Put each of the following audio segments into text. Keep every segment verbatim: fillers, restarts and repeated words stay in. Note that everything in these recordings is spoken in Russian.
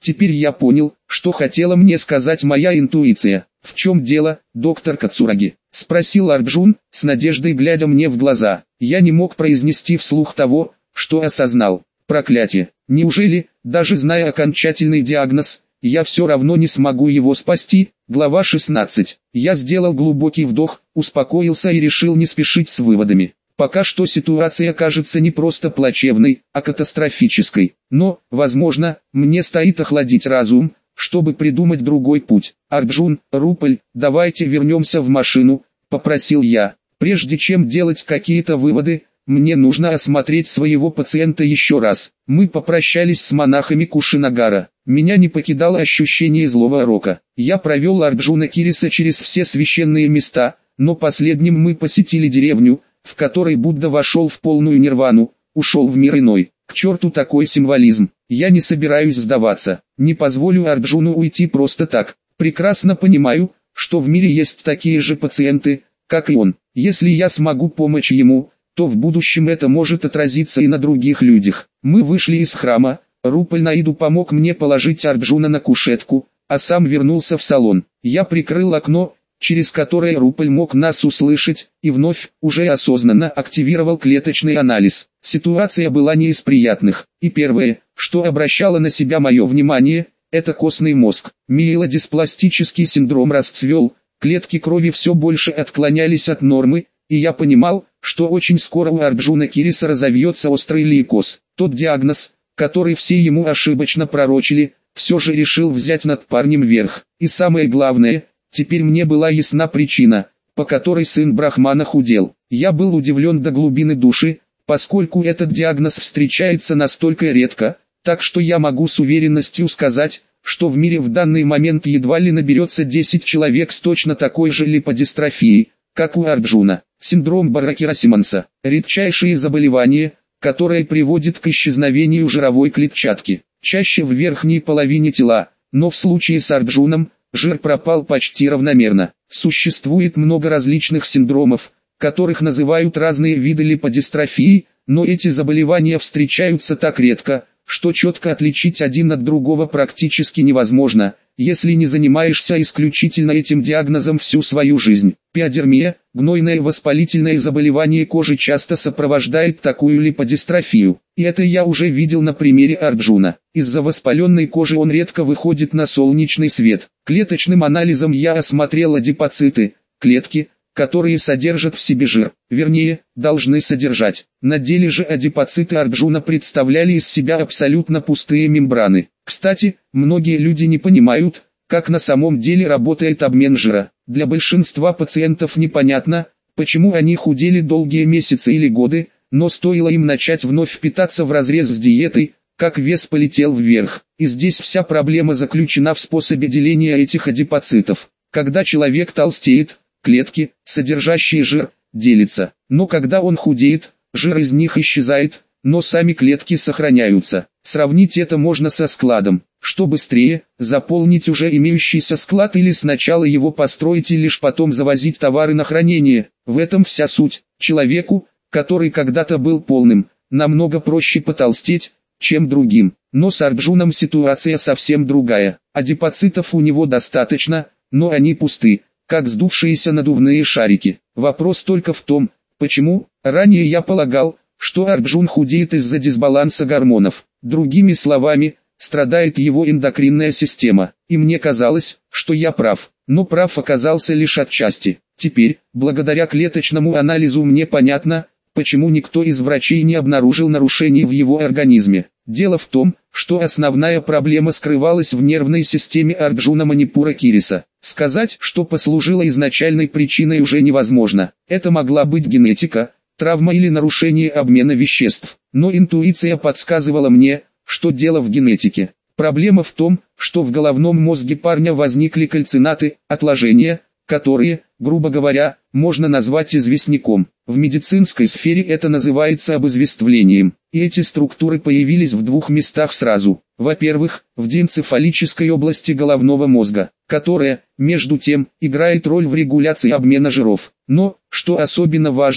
Теперь я понял, что хотела мне сказать моя интуиция. «В чем дело, доктор Кацураги?» — спросил Арджун, с надеждой глядя мне в глаза. Я не мог произнести вслух того, что осознал. Проклятие! Неужели, даже зная окончательный диагноз, я все равно не смогу его спасти? Глава шестнадцать. Я сделал глубокий вдох, успокоился и решил не спешить с выводами. Пока что ситуация кажется не просто плачевной, а катастрофической. Но, возможно, мне стоит охладить разум, чтобы придумать другой путь. «Арджун, Руполь, давайте вернемся в машину», — попросил я. «Прежде чем делать какие-то выводы, мне нужно осмотреть своего пациента еще раз». Мы попрощались с монахами Кушинагара. Меня не покидало ощущение злого рока. Я провел Арджуна Кириса через все священные места, но последним мы посетили деревню, в которой Будда вошел в полную нирвану, ушел в мир иной. К черту такой символизм. Я не собираюсь сдаваться. Не позволю Арджуну уйти просто так. Прекрасно понимаю, что в мире есть такие же пациенты, как и он. Если я смогу помочь ему, то в будущем это может отразиться и на других людях. Мы вышли из храма, Руполь Наиду помог мне положить Арджуна на кушетку, а сам вернулся в салон. Я прикрыл окно, через которое Руполь мог нас услышать, и вновь, уже осознанно активировал клеточный анализ. Ситуация была не из приятных, и первое, что обращало на себя мое внимание, это костный мозг. Миелодиспластический синдром расцвел, клетки крови все больше отклонялись от нормы, и я понимал, что очень скоро у Арджуна Кириса разовьется острый лейкоз. Тот диагноз, который все ему ошибочно пророчили, все же решил взять над парнем верх. И самое главное, теперь мне была ясна причина, по которой сын Брахмана худел. Я был удивлен до глубины души, поскольку этот диагноз встречается настолько редко, так что я могу с уверенностью сказать, что в мире в данный момент едва ли наберется десять человек с точно такой же липодистрофией, как у Арджуна. Синдром Баракера-Симонса – редчайшее заболевание, которое приводит к исчезновению жировой клетчатки, чаще в верхней половине тела, но в случае с Арджуном, жир пропал почти равномерно. Существует много различных синдромов, которых называют разные виды липодистрофии, но эти заболевания встречаются так редко, что четко отличить один от другого практически невозможно, если не занимаешься исключительно этим диагнозом всю свою жизнь. Пиодермия, гнойное воспалительное заболевание кожи, часто сопровождает такую липодистрофию, и это я уже видел на примере Арджуна. Из-за воспаленной кожи он редко выходит на солнечный свет. Клеточным анализом я осмотрел адипоциты, клетки, которые содержат в себе жир, вернее, должны содержать. На деле же адипоциты Арджуна представляли из себя абсолютно пустые мембраны. Кстати, многие люди не понимают, как на самом деле работает обмен жира. Для большинства пациентов непонятно, почему они худели долгие месяцы или годы, но стоило им начать вновь питаться вразрез с диетой, как вес полетел вверх. И здесь вся проблема заключена в способе деления этих адипоцитов. Когда человек толстеет, клетки, содержащие жир, делятся, но когда он худеет, жир из них исчезает, но сами клетки сохраняются. Сравнить это можно со складом. Что быстрее, заполнить уже имеющийся склад или сначала его построить и лишь потом завозить товары на хранение. В этом вся суть. Человеку, который когда-то был полным, намного проще потолстеть, чем другим. Но с Арджуном ситуация совсем другая. Адипоцитов у него достаточно, но они пусты, как сдувшиеся надувные шарики. Вопрос только в том, почему. Ранее я полагал, что Арджун худеет из-за дисбаланса гормонов. Другими словами, страдает его эндокринная система. И мне казалось, что я прав. Но прав оказался лишь отчасти. Теперь, благодаря клеточному анализу, мне понятно, почему никто из врачей не обнаружил нарушений в его организме. Дело в том, что основная проблема скрывалась в нервной системе Арджуна Манипура Кириса. Сказать, что послужило изначальной причиной, уже невозможно. Это могла быть генетика, травма или нарушение обмена веществ. Но интуиция подсказывала мне, что дело в генетике. Проблема в том, что в головном мозге парня возникли кальцинаты, отложения, которые, грубо говоря, можно назвать известняком. В медицинской сфере это называется обезвествлением. И эти структуры появились в двух местах сразу. Во-первых, в диэнцефалической области головного мозга, которая, между тем, играет роль в регуляции обмена жиров. Но, что особенно важно,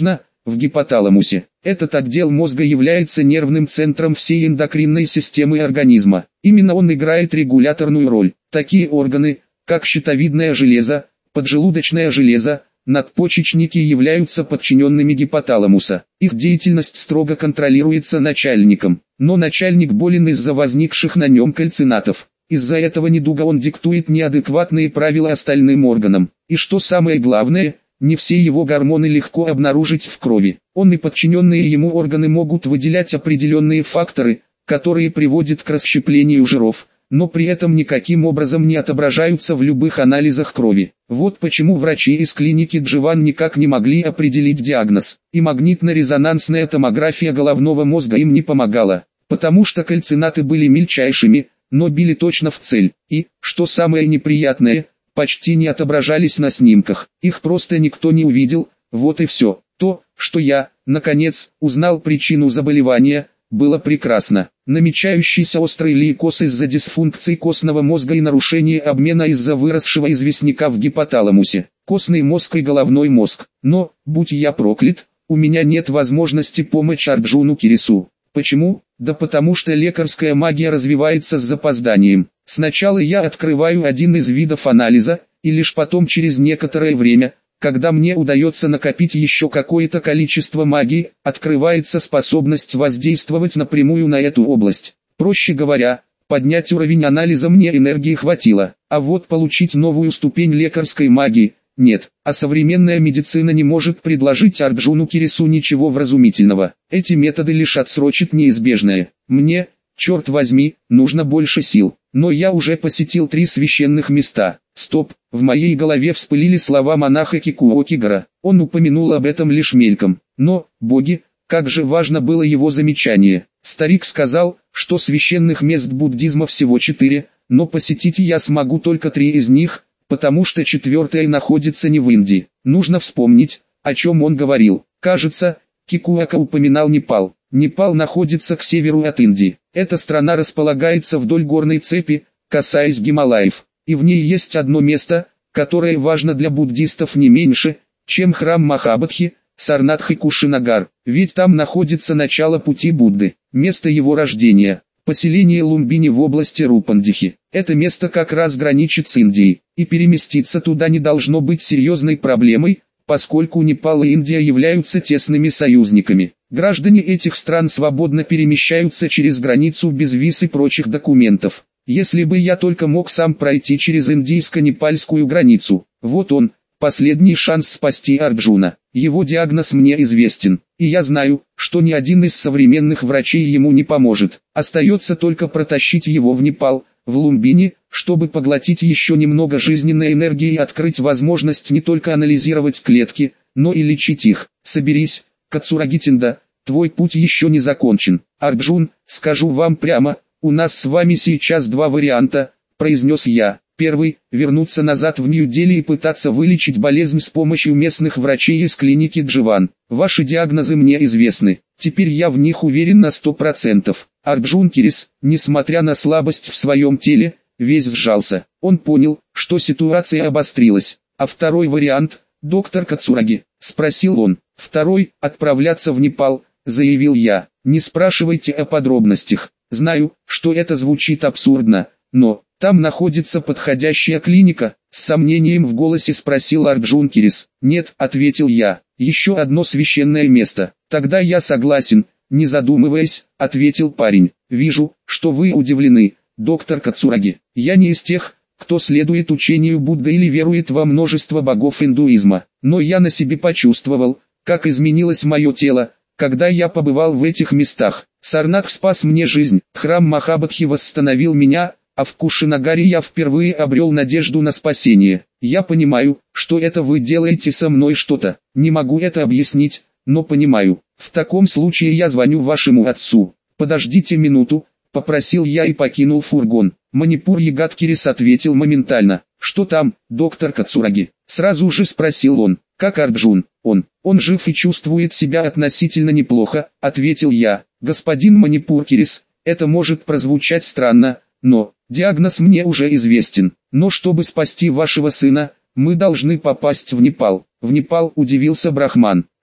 в гипоталамусе. Этот отдел мозга является нервным центром всей эндокринной системы организма. Именно он играет регуляторную роль. Такие органы, как щитовидная железа, поджелудочная железа, надпочечники являются подчиненными гипоталамуса. Их деятельность строго контролируется начальником, но начальник болен из-за возникших на нем кальцинатов. Из-за этого недуга он диктует неадекватные правила остальным органам. И что самое главное, не все его гормоны легко обнаружить в крови. Он и подчиненные ему органы могут выделять определенные факторы, которые приводят к расщеплению жиров, но при этом никаким образом не отображаются в любых анализах крови. Вот почему врачи из клиники Дживан никак не могли определить диагноз, и магнитно-резонансная томография головного мозга им не помогала, потому что кальцинаты были мельчайшими, но били точно в цель, и, что самое неприятное, почти не отображались на снимках, их просто никто не увидел, вот и все. То, что я, наконец, узнал причину заболевания, было прекрасно. Намечающийся острый лейкоз из-за дисфункции костного мозга и нарушение обмена из-за выросшего известняка в гипоталамусе. Костный мозг и головной мозг. Но, будь я проклят, у меня нет возможности помочь Арджуну Кирису. Почему? Да потому что лекарская магия развивается с запозданием. Сначала я открываю один из видов анализа, и лишь потом через некоторое время, когда мне удается накопить еще какое-то количество магии, открывается способность воздействовать напрямую на эту область. Проще говоря, поднять уровень анализа мне энергии хватило, а вот получить новую ступень лекарской магии – нет, а современная медицина не может предложить Арджуну Кирису ничего вразумительного. Эти методы лишь отсрочат неизбежное. Мне, черт возьми, нужно больше сил. Но я уже посетил три священных места. Стоп, в моей голове вспылили слова монаха Кикуокигара. Он упомянул об этом лишь мельком. Но, боги, как же важно было его замечание. Старик сказал, что священных мест буддизма всего четыре, но посетить я смогу только три из них, потому что четвертое находится не в Индии. Нужно вспомнить, о чем он говорил. Кажется, Кикуока упоминал Непал. Непал находится к северу от Индии. Эта страна располагается вдоль горной цепи, касаясь Гималаев. И в ней есть одно место, которое важно для буддистов не меньше, чем храм Махабодхи, Сарнатх и Кушинагар. Ведь там находится начало пути Будды, место его рождения. Поселение Лумбини в области Рупандихи. Это место как раз граничит с Индией, и переместиться туда не должно быть серьезной проблемой, поскольку Непал и Индия являются тесными союзниками. Граждане этих стран свободно перемещаются через границу без виз и прочих документов. Если бы я только мог сам пройти через индийско-непальскую границу, вот он, последний шанс спасти Арджуна. Его диагноз мне известен, и я знаю, что ни один из современных врачей ему не поможет. Остается только протащить его в Непал, в Лумбини, чтобы поглотить еще немного жизненной энергии и открыть возможность не только анализировать клетки, но и лечить их. Соберись, Кацурагитинда, твой путь еще не закончен. Арджун, скажу вам прямо, у нас с вами сейчас два варианта, произнес я. Первый – вернуться назад в Нью-Дели и пытаться вылечить болезнь с помощью местных врачей из клиники Дживан. Ваши диагнозы мне известны, теперь я в них уверен на сто процентов. Арджун Кирис, несмотря на слабость в своем теле, весь сжался. Он понял, что ситуация обострилась. А второй вариант, доктор Кацураги, спросил он. Второй – отправляться в Непал, заявил я. Не спрашивайте о подробностях. Знаю, что это звучит абсурдно, но... Там находится подходящая клиника, с сомнением в голосе спросил Арджун Кирис. Нет, ответил я, еще одно священное место. Тогда я согласен, не задумываясь, ответил парень. Вижу, что вы удивлены, доктор Кацураги. Я не из тех, кто следует учению Будды или верует во множество богов индуизма. Но я на себе почувствовал, как изменилось мое тело, когда я побывал в этих местах. Сарнатх спас мне жизнь, храм Махабодхи восстановил меня, а в Кушинагаре я впервые обрел надежду на спасение. Я понимаю, что это вы делаете со мной что-то. Не могу это объяснить, но понимаю. В таком случае я звоню вашему отцу. Подождите минуту, попросил я и покинул фургон. Манипур Ягат Кирис ответил моментально. Что там, доктор Кацураги? Сразу же спросил он. Как Арджун? Он, он жив и чувствует себя относительно неплохо, ответил я. Господин Манипур Кирис, это может прозвучать странно, но... Диагноз мне уже известен, но чтобы спасти вашего сына, мы должны попасть в Непал. В Непал, удивился Брахман. А,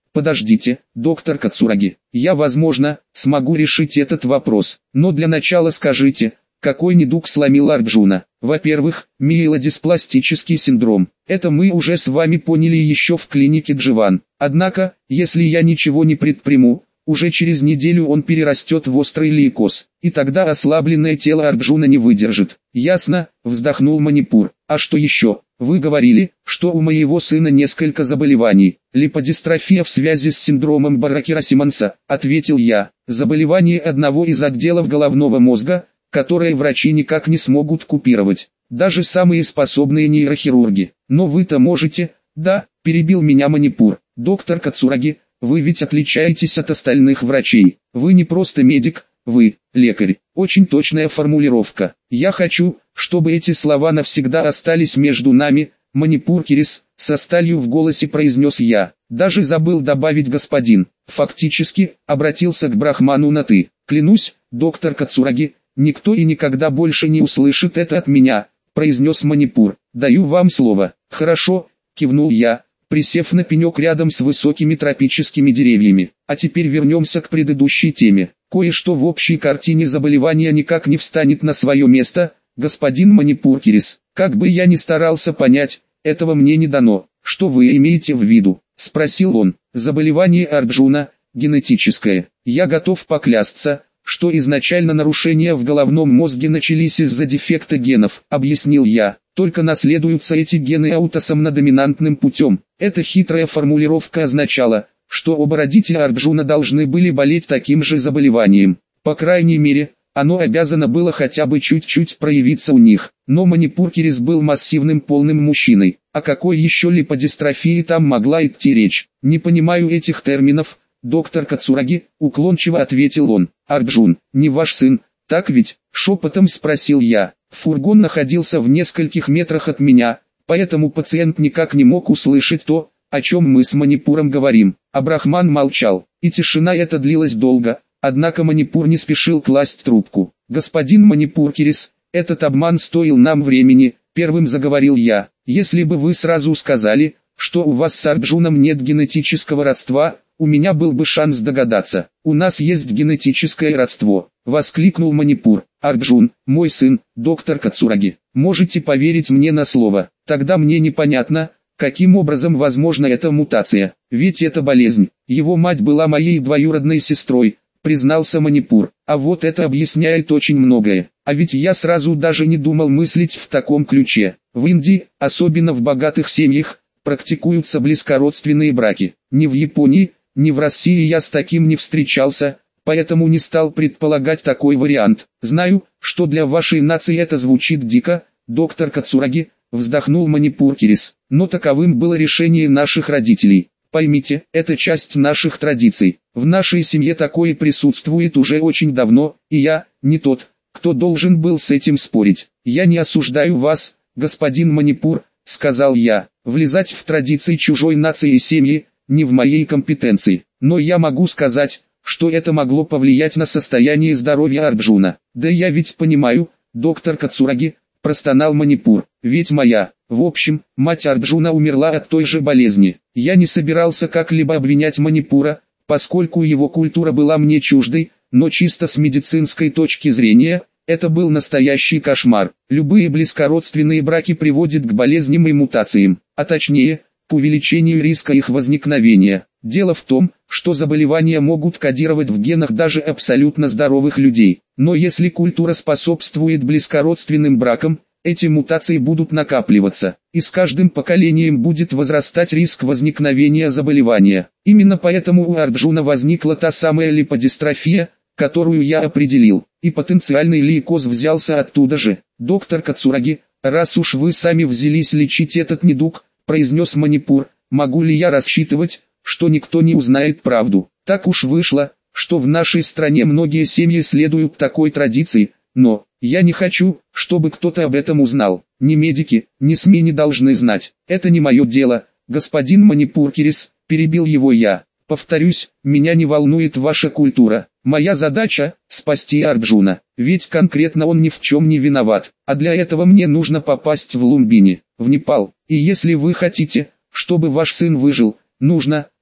Подождите, доктор Кацураги, я, возможно, смогу решить этот вопрос, но для начала скажите, какой недуг сломил Арджуна? Во-первых, миелодиспластический синдром. Это мы уже с вами поняли еще в клинике Дживан. Однако, если я ничего не предприму, уже через неделю он перерастет в острый лейкоз, и тогда ослабленное тело Арджуна не выдержит. Ясно, вздохнул Манипур. А что еще? Вы говорили, что у моего сына несколько заболеваний. Липодистрофия в связи с синдромом Баракера-Симонса, ответил я. Заболевание одного из отделов головного мозга, которые врачи никак не смогут купировать. Даже самые способные нейрохирурги. Но вы-то можете, да, перебил меня Манипур. Доктор Кацураги, вы ведь отличаетесь от остальных врачей. Вы не просто медик, вы лекарь. Очень точная формулировка. Я хочу, чтобы эти слова навсегда остались между нами. Манипур Кирис, со сталью в голосе произнес я. Даже забыл добавить господин. Фактически, обратился к Брахману на «ты». Клянусь, доктор Кацураги, никто и никогда больше не услышит это от меня, произнес Манипур. Даю вам слово. Хорошо, кивнул я, присев на пенек рядом с высокими тропическими деревьями. А теперь вернемся к предыдущей теме. Кое-что в общей картине заболевания никак не встанет на свое место, господин Манипур Кирис. Как бы я ни старался понять, этого мне не дано. Что вы имеете в виду? Спросил он. Заболевание Арджуна, генетическое. Я готов поклясться, что изначально нарушения в головном мозге начались из-за дефекта генов, объяснил я. Только наследуются эти гены аутосомнодоминантным путем. Эта хитрая формулировка означала, что оба родителя Арджуна должны были болеть таким же заболеванием. По крайней мере, оно обязано было хотя бы чуть-чуть проявиться у них. Но Манипур Кирис был массивным полным мужчиной. О какой еще липодистрофии там могла идти речь? Не понимаю этих терминов, доктор Кацураги, уклончиво ответил он. Арджун, не ваш сын, так ведь? Шепотом спросил я. Фургон находился в нескольких метрах от меня, поэтому пациент никак не мог услышать то, о чем мы с Манипуром говорим. А Брахман молчал, и тишина эта длилась долго, однако Манипур не спешил класть трубку. Господин Манипур Кирис, этот обман стоил нам времени, первым заговорил я. Если бы вы сразу сказали, что у вас с Арджуном нет генетического родства, у меня был бы шанс догадаться. У нас есть генетическое родство, воскликнул Манипур. Арджун, мой сын, доктор Кацураги. Можете поверить мне на слово. Тогда мне непонятно, каким образом возможна эта мутация. Ведь это болезнь. Его мать была моей двоюродной сестрой, признался Манипур. А вот это объясняет очень многое. А ведь я сразу даже не думал мыслить в таком ключе. В Индии, особенно в богатых семьях, практикуются близкородственные браки. Ни в Японии, ни в России я с таким не встречался, поэтому не стал предполагать такой вариант. Знаю, что для вашей нации это звучит дико, доктор Кацураги, вздохнул Манипур Кирис. Но таковым было решение наших родителей. Поймите, это часть наших традиций. В нашей семье такое присутствует уже очень давно, и я, не тот, кто должен был с этим спорить. Я не осуждаю вас, господин Манипур, сказал я. Влезать в традиции чужой нации и семьи, не в моей компетенции. Но я могу сказать, что это могло повлиять на состояние здоровья Арджуна. Да я ведь понимаю, доктор Кацураги, простонал Манипур. Ведь моя, в общем, мать Арджуна умерла от той же болезни. Я не собирался как-либо обвинять Манипура, поскольку его культура была мне чуждой, но чисто с медицинской точки зрения, это был настоящий кошмар. Любые близкородственные браки приводят к болезням и мутациям, а точнее, к увеличению риска их возникновения. Дело в том, что заболевания могут кодировать в генах даже абсолютно здоровых людей. Но если культура способствует близкородственным бракам, эти мутации будут накапливаться, и с каждым поколением будет возрастать риск возникновения заболевания. Именно поэтому у Арджуна возникла та самая липодистрофия, которую я определил, и потенциальный лейкоз взялся оттуда же. Доктор Кацураги, раз уж вы сами взялись лечить этот недуг, произнес Манипур, могу ли я рассчитывать, что никто не узнает правду? Так уж вышло, что в нашей стране многие семьи следуют такой традиции, но я не хочу, чтобы кто-то об этом узнал. Ни медики, ни СМИ не должны знать. Это не мое дело, господин Манипур Кирис, перебил его я. Повторюсь, меня не волнует ваша культура. Моя задача – спасти Арджуна, ведь конкретно он ни в чем не виноват, а для этого мне нужно попасть в Лумбини, в Непал. И если вы хотите, чтобы ваш сын выжил, нужно,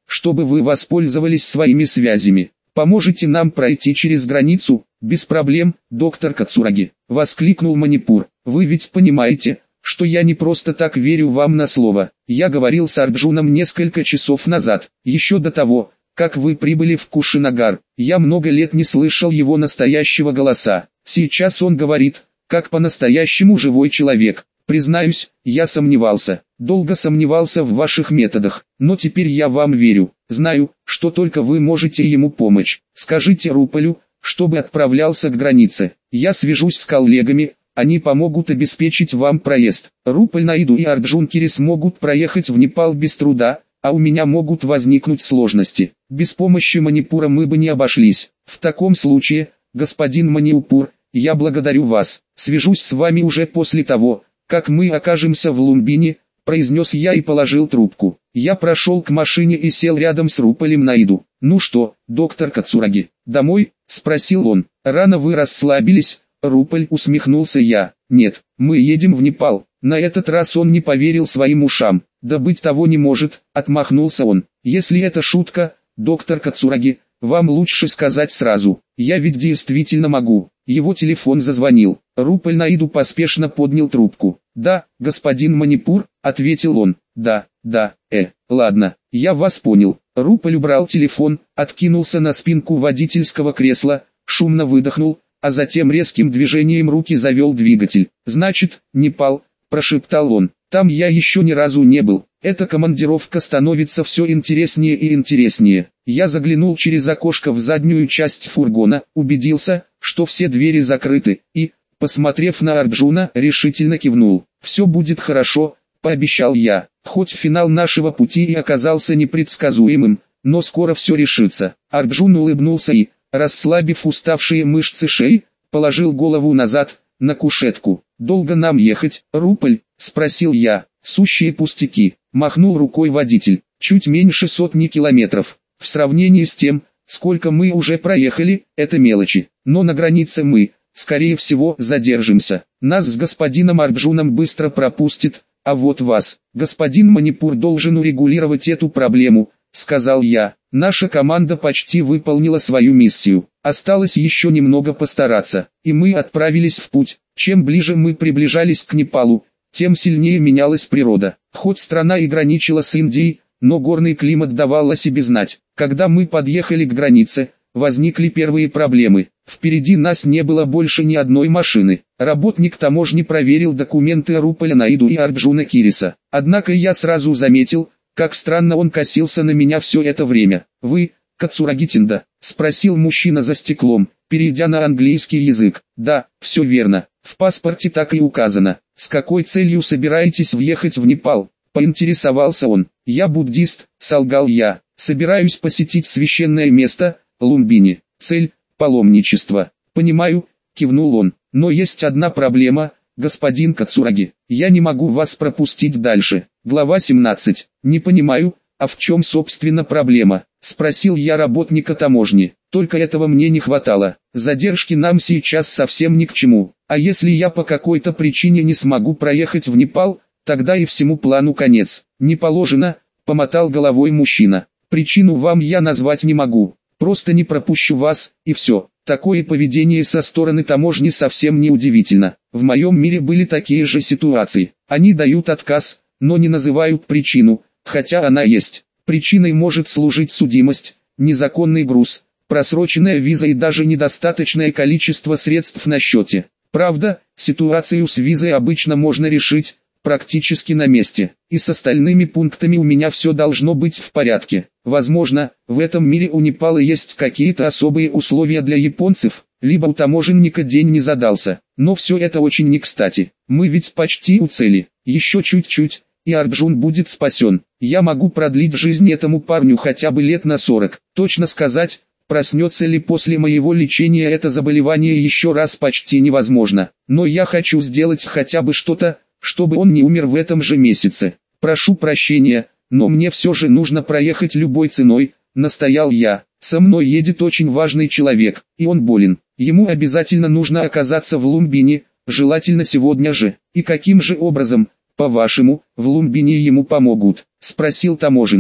чтобы вы воспользовались своими связями. Поможете нам пройти через границу? Без проблем, доктор Кацураги, воскликнул Манипур. Вы ведь понимаете, что я не просто так верю вам на слово. Я говорил с Арджуном несколько часов назад, еще до того, как вы прибыли в Кушинагар. Я много лет не слышал его настоящего голоса. Сейчас он говорит, как по-настоящему живой человек. Признаюсь, я сомневался, долго сомневался в ваших методах, но теперь я вам верю. Знаю, что только вы можете ему помочь. Скажите Руполю, чтобы отправлялся к границе. Я свяжусь с коллегами, они помогут обеспечить вам проезд. Руполь Наиду и Арджун Кири смогут проехать в Непал без труда, а у меня могут возникнуть сложности. Без помощи Манипура мы бы не обошлись. В таком случае, господин Манипур, я благодарю вас. Свяжусь с вами уже после того, как мы окажемся в Лумбине, произнес я и положил трубку. Я прошел к машине и сел рядом с Руполем Наиду. Ну что, доктор Кацураги, домой? Спросил он. Рано вы расслабились, Руполь, усмехнулся я. Нет, мы едем в Непал. На этот раз он не поверил своим ушам. Да быть того не может, отмахнулся он. Если это шутка, доктор Кацураги, вам лучше сказать сразу. Я ведь действительно могу. Его телефон зазвонил. Руполь Наиду поспешно поднял трубку. Да, господин Манипур, ответил он. Да, да, э, ладно, я вас понял. Руполь убрал телефон, откинулся на спинку водительского кресла, шумно выдохнул, а затем резким движением руки завел двигатель. Значит, Непал, прошептал он. Там я еще ни разу не был. Эта командировка становится все интереснее и интереснее. Я заглянул через окошко в заднюю часть фургона, убедился, что все двери закрыты, и, посмотрев на Арджуна, решительно кивнул. «Все будет хорошо», — пообещал я. Хоть финал нашего пути и оказался непредсказуемым, но скоро все решится. Арджун улыбнулся и, расслабив уставшие мышцы шеи, положил голову назад, на кушетку. «Долго нам ехать, Руполь?» — спросил я. «Сущие пустяки», — махнул рукой водитель. «Чуть меньше сотни километров. В сравнении с тем, сколько мы уже проехали, это мелочи. Но на границе мы, скорее всего, задержимся. Нас с господином Арджуном быстро пропустит, а вот вас, господин Манипур, должен урегулировать эту проблему», — сказал я. «Наша команда почти выполнила свою миссию. Осталось еще немного постараться, и мы отправились в путь. Чем ближе мы приближались к Непалу, тем сильнее менялась природа. Хоть страна и граничила с Индией, но горный климат давал о себе знать. Когда мы подъехали к границе, возникли первые проблемы. Впереди нас не было больше ни одной машины. Работник таможни проверил документы Руполя Наиду и Арджуна Кириса. Однако я сразу заметил, как странно он косился на меня все это время. «Вы, Кацураги Тинда?» — спросил мужчина за стеклом, перейдя на английский язык. «Да, все верно. В паспорте так и указано. С какой целью собираетесь въехать в Непал?» — поинтересовался он. «Я буддист», — солгал я. «Собираюсь посетить священное место, Лумбини. Цель — паломничество». «Понимаю», — кивнул он. «Но есть одна проблема, господин Кацураги. Я не могу вас пропустить дальше». Глава семнадцать. «Не понимаю, а в чем собственно проблема?» — спросил я работника таможни. «Только этого мне не хватало. Задержки нам сейчас совсем ни к чему. А если я по какой-то причине не смогу проехать в Непал, тогда и всему плану конец». «Не положено», — помотал головой мужчина. «Причину вам я назвать не могу. Просто не пропущу вас, и все». Такое поведение со стороны таможни совсем не удивительно. В моем мире были такие же ситуации. Они дают отказ, но не называют причину, хотя она есть. Причиной может служить судимость, незаконный груз, просроченная виза и даже недостаточное количество средств на счете. Правда, ситуацию с визой обычно можно решить практически на месте, и с остальными пунктами у меня все должно быть в порядке. Возможно, в этом мире у Непала есть какие-то особые условия для японцев, либо у таможенника день не задался, но все это очень не кстати. Мы ведь почти у цели, еще чуть-чуть, и Арджун будет спасен. Я могу продлить жизнь этому парню хотя бы лет на сорок. Точно сказать, проснется ли после моего лечения это заболевание еще раз, почти невозможно. Но я хочу сделать хотя бы что-то, чтобы он не умер в этом же месяце. Прошу прощения, но мне все же нужно проехать любой ценой, настоял я. Со мной едет очень важный человек, и он болен. Ему обязательно нужно оказаться в Лумбине, желательно сегодня же. И каким же образом, по-вашему, в Лумбине ему помогут? Спросил таможенник.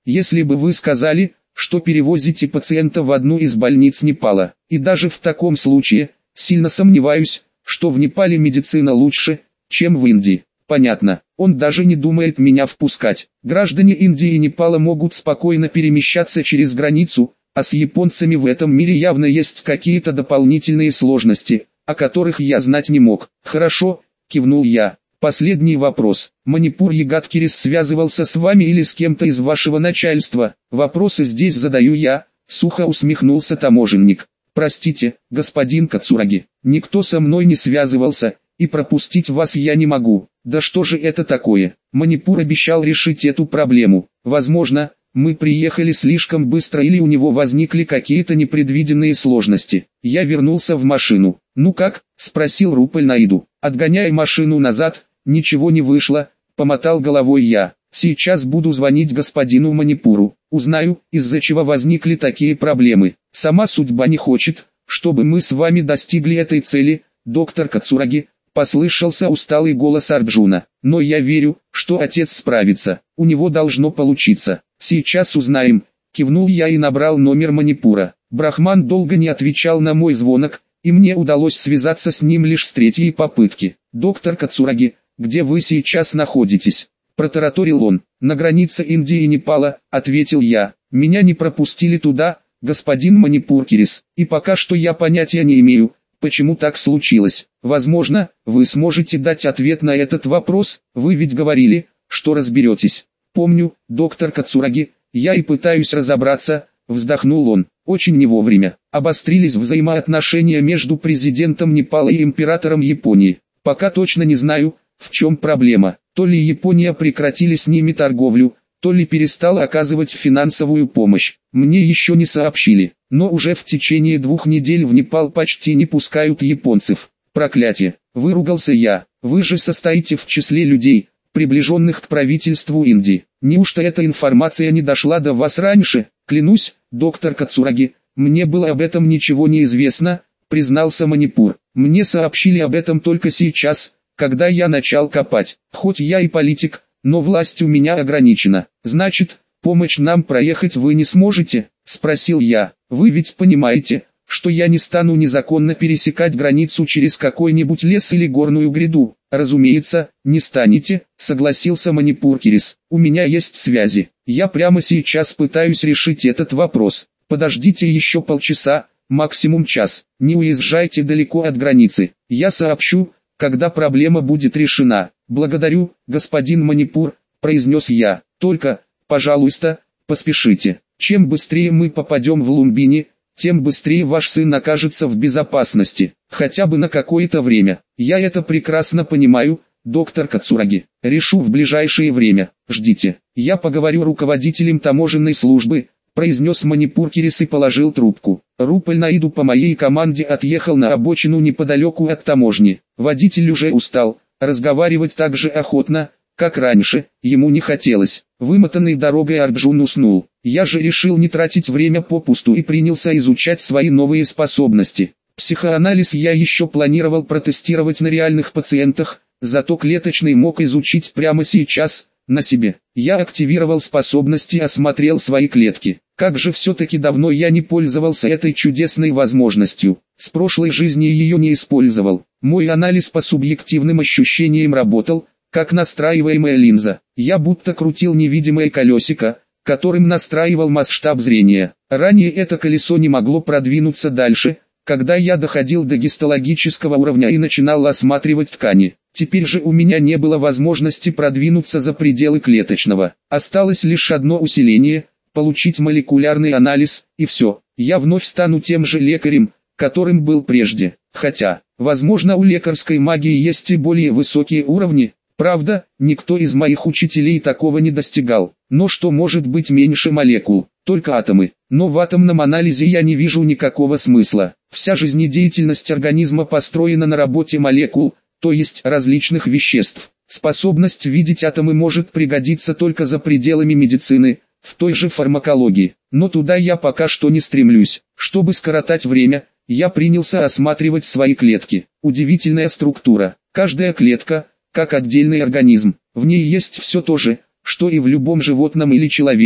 если бы вы сказали, что перевозите пациента в одну из больниц Непала. И даже в таком случае, сильно сомневаюсь, что в Непале медицина лучше, чем в Индии. Понятно, он даже не думает меня впускать. Граждане Индии и Непала могут спокойно перемещаться через границу, а с японцами в этом мире явно есть какие-то дополнительные сложности, о которых я знать не мог. Хорошо, кивнул я. Последний вопрос. Манипур Ягаткирис связывался с вами или с кем-то из вашего начальства? Вопросы здесь задаю я, сухо усмехнулся таможенник. Простите, господин Кацураги, никто со мной не связывался, и пропустить вас я не могу. Да что же это такое? Манипур обещал решить эту проблему. Возможно, мы приехали слишком быстро или у него возникли какие-то непредвиденные сложности. Я вернулся в машину. Ну как? Спросил Руполь Наиду. Отгоняя машину назад, ничего не вышло, помотал головой я. Сейчас буду звонить господину Манипуру. Узнаю, из-за чего возникли такие проблемы. Сама судьба не хочет, чтобы мы с вами достигли этой цели, доктор Кацураги. Послышался усталый голос Арджуна. Но я верю, что отец справится. У него должно получиться. Сейчас узнаем. Кивнул я и набрал номер Манипура. Брахман долго не отвечал на мой звонок, и мне удалось связаться с ним лишь с третьей попытки. «Доктор Кацураги, где вы сейчас находитесь?» Протараторил он. «На границе Индии и Непала», — ответил я. «Меня не пропустили туда, господин Манипуркирис, и пока что я понятия не имею, почему так случилось. Возможно, вы сможете дать ответ на этот вопрос, вы ведь говорили, что разберетесь». «Помню, доктор Кацураги, я и пытаюсь разобраться», — вздохнул он. «Очень не вовремя. Обострились взаимоотношения между президентом Непала и императором Японии. Пока точно не знаю, в чем проблема. То ли Япония прекратили с ними торговлю, то ли перестала оказывать финансовую помощь. Мне еще не сообщили, но уже в течение двух недель в Непал почти не пускают японцев. Проклятие!» Выругался я. «Вы же состоите в числе людей, приближенных к правительству Индии. Неужто эта информация не дошла до вас раньше?» «Клянусь, доктор Кацураги, мне было об этом ничего не известно», признался Манипур. «Мне сообщили об этом только сейчас, когда я начал копать. Хоть я и политик, но власть у меня ограничена». «Значит, помочь нам проехать вы не сможете?» спросил я. «Вы ведь понимаете, что я не стану незаконно пересекать границу через какой-нибудь лес или горную гряду?» «Разумеется, не станете», согласился Манипуркирис. «У меня есть связи. Я прямо сейчас пытаюсь решить этот вопрос. Подождите еще полчаса, максимум час. Не уезжайте далеко от границы. Я сообщу, когда проблема будет решена». «Благодарю, господин Манипур», произнес я. «Только, пожалуйста, поспешите. Чем быстрее мы попадем в Лумбини, тем быстрее ваш сын окажется в безопасности, хотя бы на какое-то время». «Я это прекрасно понимаю, доктор Кацураги. Решу в ближайшее время. Ждите. Я поговорю руководителем таможенной службы», произнес Манипуркирис и положил трубку. Руполь Наиду по моей команде отъехал на обочину неподалеку от таможни. Водитель уже устал, разговаривать так же охотно, как раньше, ему не хотелось. Вымотанный дорогой Арджун уснул. Я же решил не тратить время попусту и принялся изучать свои новые способности. Психоанализ я еще планировал протестировать на реальных пациентах, зато клеточный мог изучить прямо сейчас, на себе. Я активировал способности и осмотрел свои клетки. Как же все-таки давно я не пользовался этой чудесной возможностью. С прошлой жизни ее не использовал. Мой анализ по субъективным ощущениям работал, как настраиваемая линза. Я будто крутил невидимое колесико, которым настраивал масштаб зрения. Ранее это колесо не могло продвинуться дальше, когда я доходил до гистологического уровня и начинал осматривать ткани. Теперь же у меня не было возможности продвинуться за пределы клеточного. Осталось лишь одно усиление – получить молекулярный анализ, и все. Я вновь стану тем же лекарем, которым был прежде. Хотя, возможно, у лекарской магии есть и более высокие уровни. Правда, никто из моих учителей такого не достигал. Но что может быть меньше молекул? Только атомы. Но в атомном анализе я не вижу никакого смысла. Вся жизнедеятельность организма построена на работе молекул, то есть различных веществ. Способность видеть атомы может пригодиться только за пределами медицины, в той же фармакологии. Но туда я пока что не стремлюсь. Чтобы скоротать время, я принялся осматривать свои клетки. Удивительная структура. Каждая клетка, как отдельный организм. В ней есть все то же, что и в любом животном или человеке.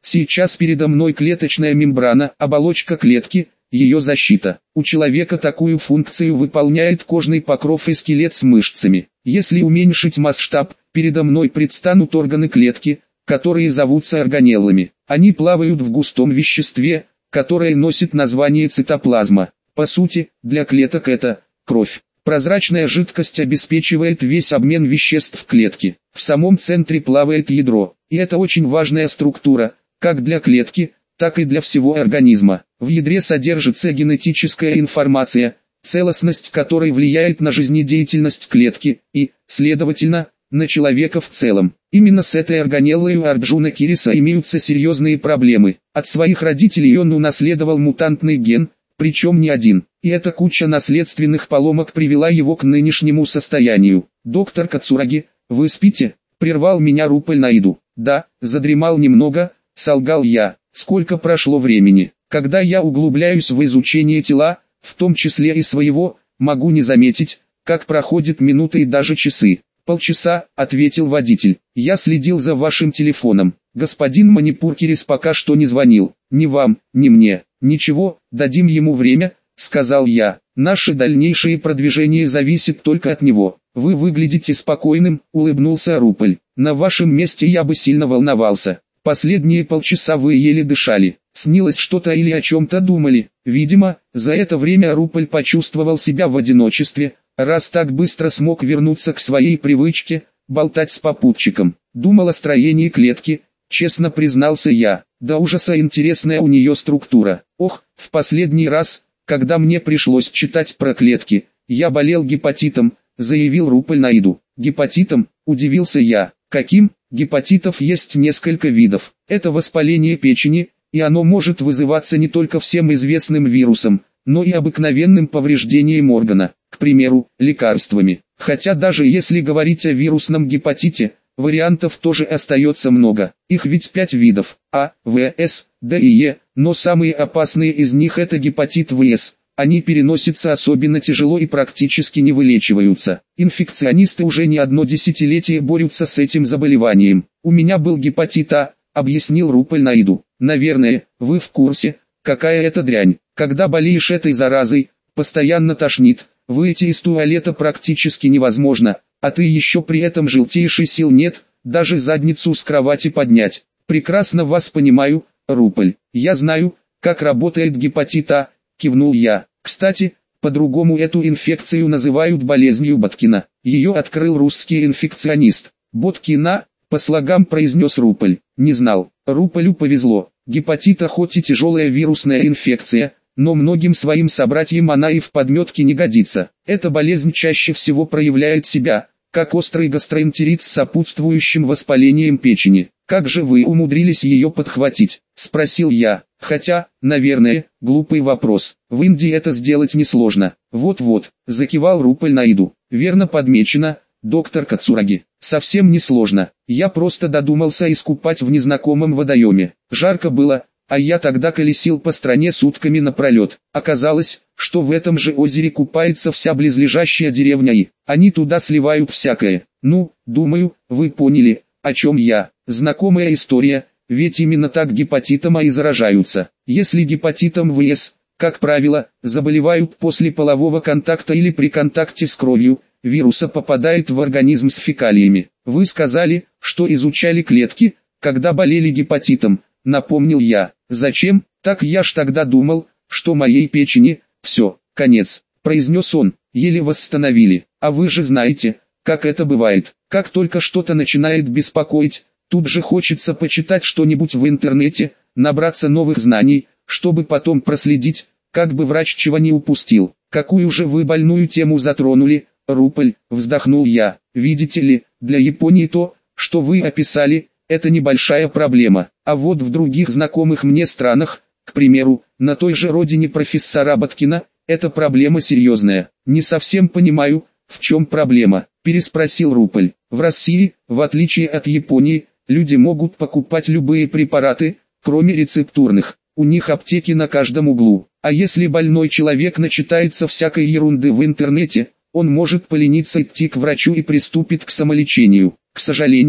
Сейчас передо мной клеточная мембрана, оболочка клетки, ее защита. У человека такую функцию выполняет кожный покров и скелет с мышцами. Если уменьшить масштаб, передо мной предстанут органы клетки, которые зовутся органеллами. Они плавают в густом веществе, которое носит название цитоплазма. По сути, для клеток это кровь. Прозрачная жидкость обеспечивает весь обмен веществ в клетке. В самом центре плавает ядро, и это очень важная структура, как для клетки, так и для всего организма. В ядре содержится генетическая информация, целостность которой влияет на жизнедеятельность клетки и, следовательно, на человека в целом. Именно с этой органеллой у Арджуна Кириса имеются серьезные проблемы. От своих родителей он унаследовал мутантный ген, причем не один, и эта куча наследственных поломок привела его к нынешнему состоянию. «Доктор Кацураги, вы спите?» — прервал меня Рупаль Наиду. «Да, задремал немного», — солгал я. «Сколько прошло времени? Когда я углубляюсь в изучение тела, в том числе и своего, могу не заметить, как проходят минуты и даже часы». «Полчаса», — ответил водитель. «Я следил за вашим телефоном. Господин Манипуркирис пока что не звонил. Ни вам, ни мне. Ничего, дадим ему время», — сказал я. «Наше дальнейшее продвижение зависит только от него». «Вы выглядите спокойным», — улыбнулся Рупаль. «На вашем месте я бы сильно волновался. Последние полчаса вы еле дышали. Снилось что-то или о чем-то думали?» Видимо, за это время Рупаль почувствовал себя в одиночестве, раз так быстро смог вернуться к своей привычке, болтать с попутчиком. Думал о строении клетки, честно признался я. До ужаса интересная у нее структура. Ох, в последний раз, когда мне пришлось читать про клетки, я болел гепатитом, заявил Рупаль Наиду. Гепатитом, удивился я. Каким? Гепатитов есть несколько видов. Это воспаление печени, и оно может вызываться не только всем известным вирусом, но и обыкновенным повреждением органа, к примеру, лекарствами. Хотя даже если говорить о вирусном гепатите, вариантов тоже остается много. Их ведь пять видов: А, В, С, Д и Е, но самые опасные из них это гепатит В С. Они переносятся особенно тяжело и практически не вылечиваются. Инфекционисты уже не одно десятилетие борются с этим заболеванием. У меня был гепатит А, объяснил Рупаль Наиду. Наверное, вы в курсе, какая это дрянь. Когда болеешь этой заразой, постоянно тошнит, выйти из туалета практически невозможно, а ты еще при этом желтеешь и сил нет, даже задницу с кровати поднять. Прекрасно вас понимаю, Рупаль. Я знаю, как работает гепатит А, кивнул я. Кстати, по-другому эту инфекцию называют болезнью Боткина. Ее открыл русский инфекционист. Боткина, по слогам произнес Рупаль. Не знал. Рупалю повезло. Гепатита хоть и тяжелая вирусная инфекция, но многим своим собратьям она и в подметке не годится. Эта болезнь чаще всего проявляет себя, как острый гастроэнтерит с сопутствующим воспалением печени. «Как же вы умудрились ее подхватить?» – спросил я. Хотя, наверное, глупый вопрос. В Индии это сделать несложно. Вот-вот, закивал Рупаль Наиду. Верно подмечено, доктор Кацураги. Совсем несложно. Я просто додумался искупать в незнакомом водоеме. Жарко было, а я тогда колесил по стране сутками напролет. Оказалось, что в этом же озере купается вся близлежащая деревня и они туда сливают всякое. Ну, думаю, вы поняли, о чем я. Знакомая история, ведь именно так гепатитом А и заражаются. Если гепатитом В С, как правило, заболевают после полового контакта или при контакте с кровью, вируса попадает в организм с фекалиями. Вы сказали, что изучали клетки, когда болели гепатитом, напомнил я. Зачем? Так я ж тогда думал, что моей печени, все, конец, произнес он, еле восстановили. А вы же знаете, как это бывает. Как только что-то начинает беспокоить, тут же хочется почитать что-нибудь в интернете, набраться новых знаний, чтобы потом проследить, как бы врач чего не упустил. Какую же вы больную тему затронули, Рупаль, вздохнул я. Видите ли, для Японии то, что вы описали, это небольшая проблема. А вот в других знакомых мне странах, к примеру, на той же родине профессора Боткина, эта проблема серьезная. Не совсем понимаю, в чем проблема, переспросил Рупаль. В России, в отличие от Японии, люди могут покупать любые препараты, кроме рецептурных. У них аптеки на каждом углу. А если больной человек начитается всякой ерунды в интернете, он может полениться идти к врачу и приступит к самолечению. К сожалению,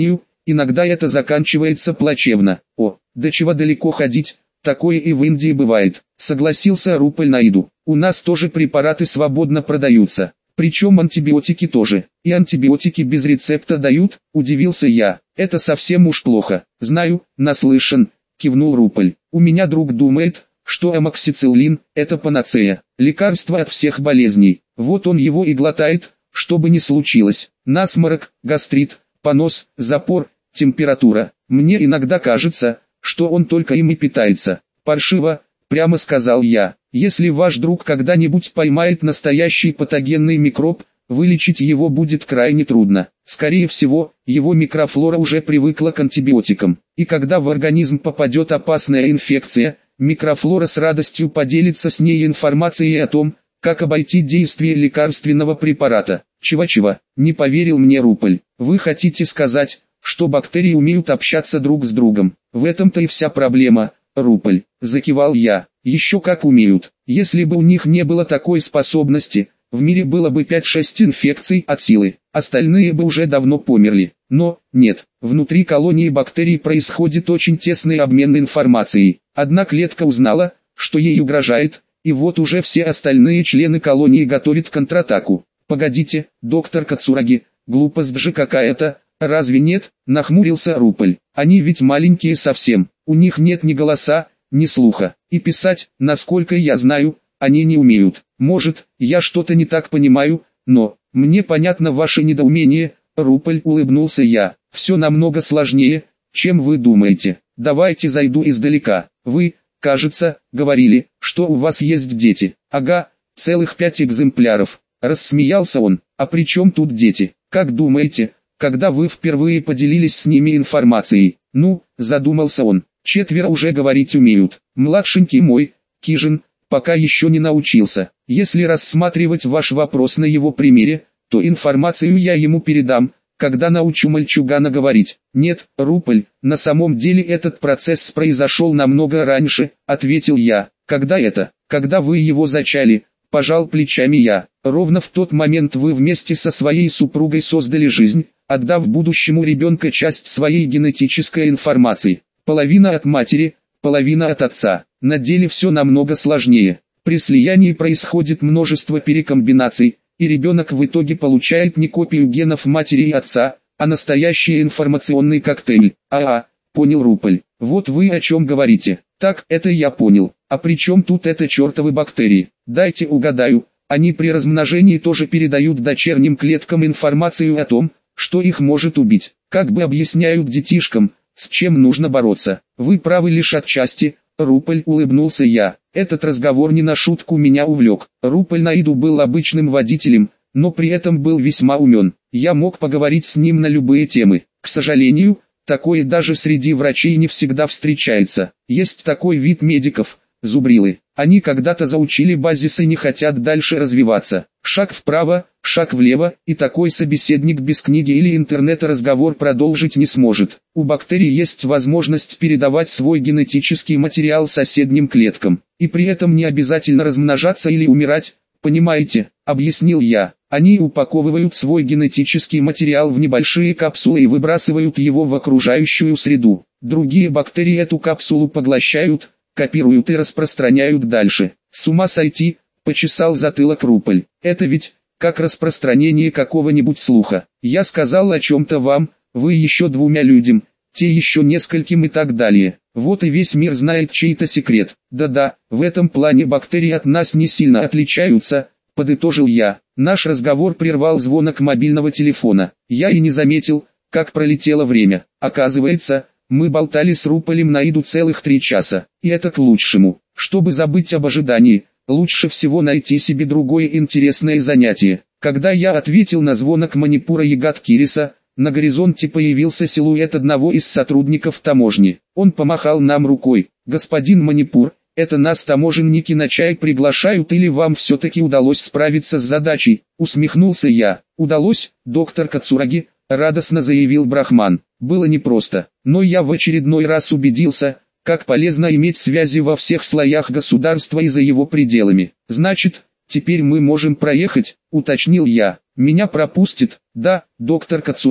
Иногда это заканчивается плачевно. О, до чего далеко ходить, такое и в Индии бывает, согласился Руполь Наиду. У нас тоже препараты свободно продаются, причем антибиотики тоже. И антибиотики без рецепта дают, удивился я. Это совсем уж плохо. Знаю, наслышан, кивнул Руполь. У меня друг думает, что амоксициллин – это панацея, лекарство от всех болезней. Вот он его и глотает, что бы ни случилось. Насморк, гастрит, понос, запор, температура. Мне иногда кажется, что он только им и питается. Паршиво, прямо сказал я. Если ваш друг когда-нибудь поймает настоящий патогенный микроб, вылечить его будет крайне трудно. Скорее всего, его микрофлора уже привыкла к антибиотикам. И когда в организм попадет опасная инфекция, микрофлора с радостью поделится с ней информацией о том, как обойти действие лекарственного препарата. Чего-чего, не поверил мне Руполь. Вы хотите сказать, что бактерии умеют общаться друг с другом? В этом-то и вся проблема, Руполь, закивал я. Еще как умеют. Если бы у них не было такой способности, в мире было бы пять-шесть инфекций от силы, остальные бы уже давно померли. Но, нет, внутри колонии бактерий происходит очень тесный обмен информацией. Одна клетка узнала, что ей угрожает, и вот уже все остальные члены колонии готовят контратаку. Погодите, доктор Кацураги, глупость же какая-то, разве нет? Нахмурился Руполь. Они ведь маленькие совсем, у них нет ни голоса, ни слуха, и писать, насколько я знаю, они не умеют. Может, я что-то не так понимаю, но, мне понятно ваше недоумение, Руполь, улыбнулся я. Все намного сложнее, чем вы думаете. Давайте зайду издалека. Вы, кажется, говорили, что у вас есть дети. Ага, целых пять экземпляров. Рассмеялся он. А при чем тут дети? Как думаете, когда вы впервые поделились с ними информацией? Ну, задумался он. Четверо уже говорить умеют. Младшенький мой, Кижин, пока еще не научился. Если рассматривать ваш вопрос на его примере, то информацию я ему передам, когда научу мальчугана говорить. Нет, Руполь, на самом деле этот процесс произошел намного раньше, ответил я. Когда это? Когда вы его зачали, пожал плечами я. Ровно в тот момент вы вместе со своей супругой создали жизнь, отдав будущему ребенка часть своей генетической информации. Половина от матери, половина от отца. На деле все намного сложнее. При слиянии происходит множество перекомбинаций, и ребенок в итоге получает не копию генов матери и отца, а настоящий информационный коктейль. А-а, понял Руполь. Вот вы о чем говорите. Так, это я понял. А при чем тут это чертовы бактерии? Дайте угадаю, они при размножении тоже передают дочерним клеткам информацию о том, что их может убить. Как бы объясняют детишкам, с чем нужно бороться. Вы правы лишь отчасти, Руполь, улыбнулся я. Этот разговор не на шутку меня увлек. Руполь Наиду был обычным водителем, но при этом был весьма умен. Я мог поговорить с ним на любые темы. К сожалению, такое даже среди врачей не всегда встречается. Есть такой вид медиков – зубрилы. Они когда-то заучили базис и не хотят дальше развиваться. Шаг вправо, шаг влево, и такой собеседник без книги или интернета разговор продолжить не сможет. У бактерий есть возможность передавать свой генетический материал соседним клеткам, и при этом не обязательно размножаться или умирать, понимаете, объяснил я. Они упаковывают свой генетический материал в небольшие капсулы и выбрасывают его в окружающую среду. Другие бактерии эту капсулу поглощают, копируют и распространяют дальше. С ума сойти, почесал затылок Руполь. Это ведь, как распространение какого-нибудь слуха. Я сказал о чем-то вам, вы еще двумя людям, те еще нескольким и так далее. Вот и весь мир знает чей-то секрет. Да-да, в этом плане бактерии от нас не сильно отличаются, подытожил я. Наш разговор прервал звонок мобильного телефона. Я и не заметил, как пролетело время. Оказывается, мы болтали с Руполем Наиду целых три часа, и это к лучшему. Чтобы забыть об ожидании, лучше всего найти себе другое интересное занятие. Когда я ответил на звонок Манипура Ягадкириса, на горизонте появился силуэт одного из сотрудников таможни. Он помахал нам рукой. «Господин Манипур, это нас таможенники на чай приглашают или вам все-таки удалось справиться с задачей?» Усмехнулся я. «Удалось, доктор Кацураги», радостно заявил Брахман. «Было непросто, но я в очередной раз убедился, как полезно иметь связи во всех слоях государства и за его пределами. Значит, теперь мы можем проехать», уточнил я. «Меня пропустит?» «Да, доктор Кацураги»,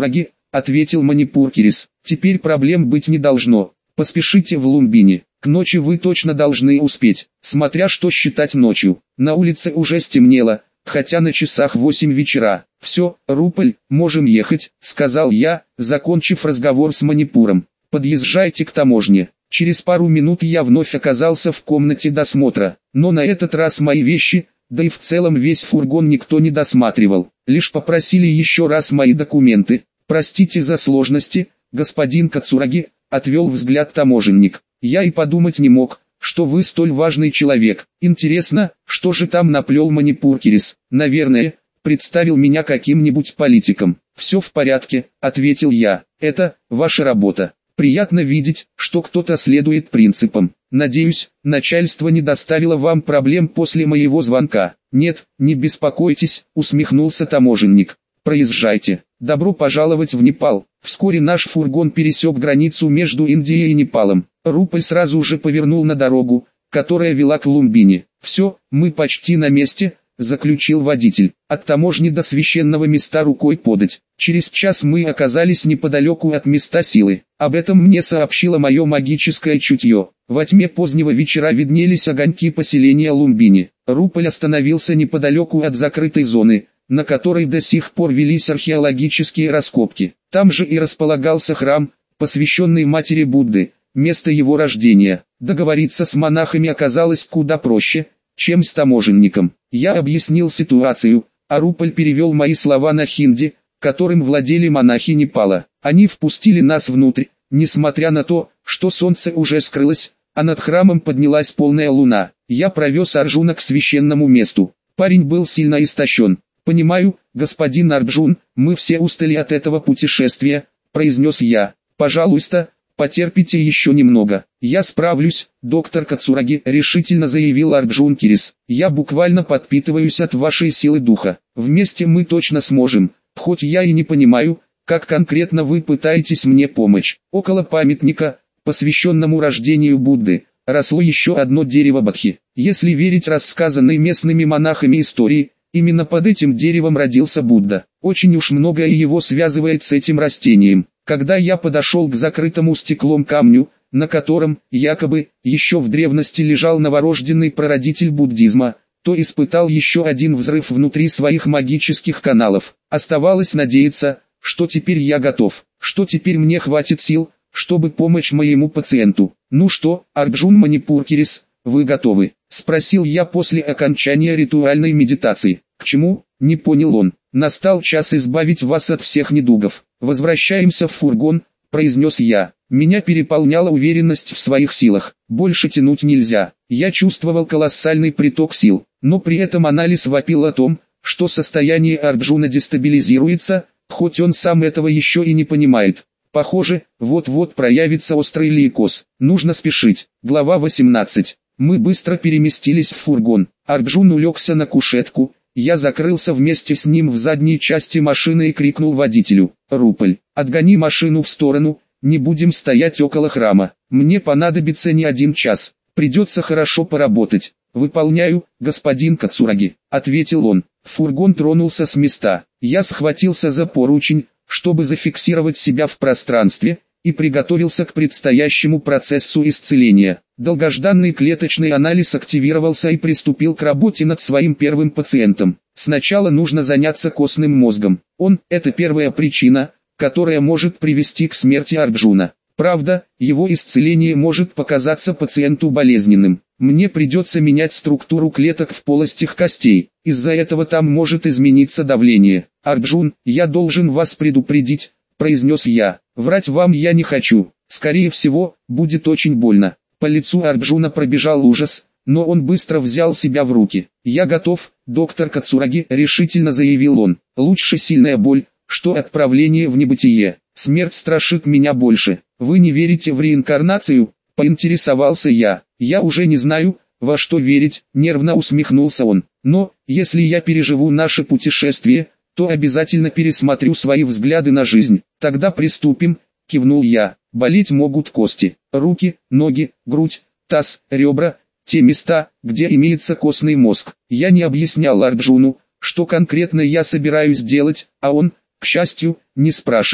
ответил Манипуркирис. Теперь проблем быть не должно. Поспешите в Лумбини. К ночи вы точно должны успеть, смотря что считать ночью. На улице уже стемнело, хотя на часах восемь вечера. «Все, Руполь, можем ехать», — сказал я, закончив разговор с Манипуром. «Подъезжайте к таможне». Через пару минут я вновь оказался в комнате досмотра, но на этот раз мои вещи, да и в целом весь фургон никто не досматривал, лишь попросили еще раз мои документы. «Простите за сложности, господин Кацураги», — отвел взгляд таможенник. «Я и подумать не мог, что вы столь важный человек. Интересно, что же там наплел Манипуркирис? Наверное, представил меня каким-нибудь политиком». «Все в порядке», — ответил я. «Это ваша работа. Приятно видеть, что кто-то следует принципам. Надеюсь, начальство не доставило вам проблем после моего звонка». «Нет, не беспокойтесь», — усмехнулся таможенник. «Проезжайте. Добро пожаловать в Непал». Вскоре наш фургон пересек границу между Индией и Непалом. Руполь сразу же повернул на дорогу, которая вела к Лумбини. «Все, мы почти на месте», — заключил водитель. «От таможни до священного места рукой подать». Через час мы оказались неподалеку от места силы. Об этом мне сообщило мое магическое чутье. Во тьме позднего вечера виднелись огоньки поселения Лумбини. Руполь остановился неподалеку от закрытой зоны, на которой до сих пор велись археологические раскопки. Там же и располагался храм, посвященный матери Будды, место его рождения. Договориться с монахами оказалось куда проще, чем с таможенником. Я объяснил ситуацию, а Руполь перевел мои слова на хинди, которым владели монахи Непала. Они впустили нас внутрь, несмотря на то, что солнце уже скрылось, а над храмом поднялась полная луна. Я провез Арджуна к священному месту. Парень был сильно истощен. «Понимаю, господин Арджун, мы все устали от этого путешествия», — произнес я. «Пожалуйста, потерпите еще немного». «Я справлюсь, доктор Кацураги», — решительно заявил Арджун Кирис. «Я буквально подпитываюсь от вашей силы духа. Вместе мы точно сможем, хоть я и не понимаю, как конкретно вы пытаетесь мне помочь». Около памятника, посвященному рождению Будды, росло еще одно дерево Бодхи. Если верить рассказанной местными монахами истории, именно под этим деревом родился Будда. Очень уж многое его связывает с этим растением. Когда я подошел к закрытому стеклом камню, на котором, якобы, еще в древности лежал новорожденный прародитель буддизма, то испытал еще один взрыв внутри своих магических каналов. Оставалось надеяться, что теперь я готов, что теперь мне хватит сил, чтобы помочь моему пациенту. «Ну что, Арджун Манипуркирис, вы готовы?» — спросил я после окончания ритуальной медитации. «К чему?» — не понял он. «Настал час избавить вас от всех недугов. Возвращаемся в фургон», — произнес я. Меня переполняла уверенность в своих силах. Больше тянуть нельзя. Я чувствовал колоссальный приток сил, но при этом анализ вопил о том, что состояние Арджуна дестабилизируется, хоть он сам этого еще и не понимает. Похоже, вот-вот проявится острый лейкоз. Нужно спешить. Глава восемнадцать. Мы быстро переместились в фургон. Арджун улегся на кушетку. Я закрылся вместе с ним в задней части машины и крикнул водителю: «Руполь, отгони машину в сторону, не будем стоять около храма. Мне понадобится не один час, придется хорошо поработать». «Выполняю, господин Кацураги», — ответил он. Фургон тронулся с места. Я схватился за поручень, чтобы зафиксировать себя в пространстве, и приготовился к предстоящему процессу исцеления. Долгожданный клеточный анализ активировался и приступил к работе над своим первым пациентом. Сначала нужно заняться костным мозгом. Он – это первая причина, которая может привести к смерти Арджуна. Правда, его исцеление может показаться пациенту болезненным. Мне придется менять структуру клеток в полостях костей, из-за этого там может измениться давление. «Арджун, я должен вас предупредить», — произнес я. «Врать вам я не хочу, скорее всего, будет очень больно». По лицу Арджуна пробежал ужас, но он быстро взял себя в руки. «Я готов, доктор Кацураги», — решительно заявил он. «Лучше сильная боль, что отправление в небытие. Смерть страшит меня больше». «Вы не верите в реинкарнацию?» — поинтересовался я. «Я уже не знаю, во что верить», — нервно усмехнулся он. «Но, если я переживу наше путешествие, то обязательно пересмотрю свои взгляды на жизнь». «Тогда приступим», — кивнул я. «Болеть могут кости, руки, ноги, грудь, таз, ребра, те места, где имеется костный мозг». Я не объяснял Арджуну, что конкретно я собираюсь делать, а он, к счастью, не спрашивал.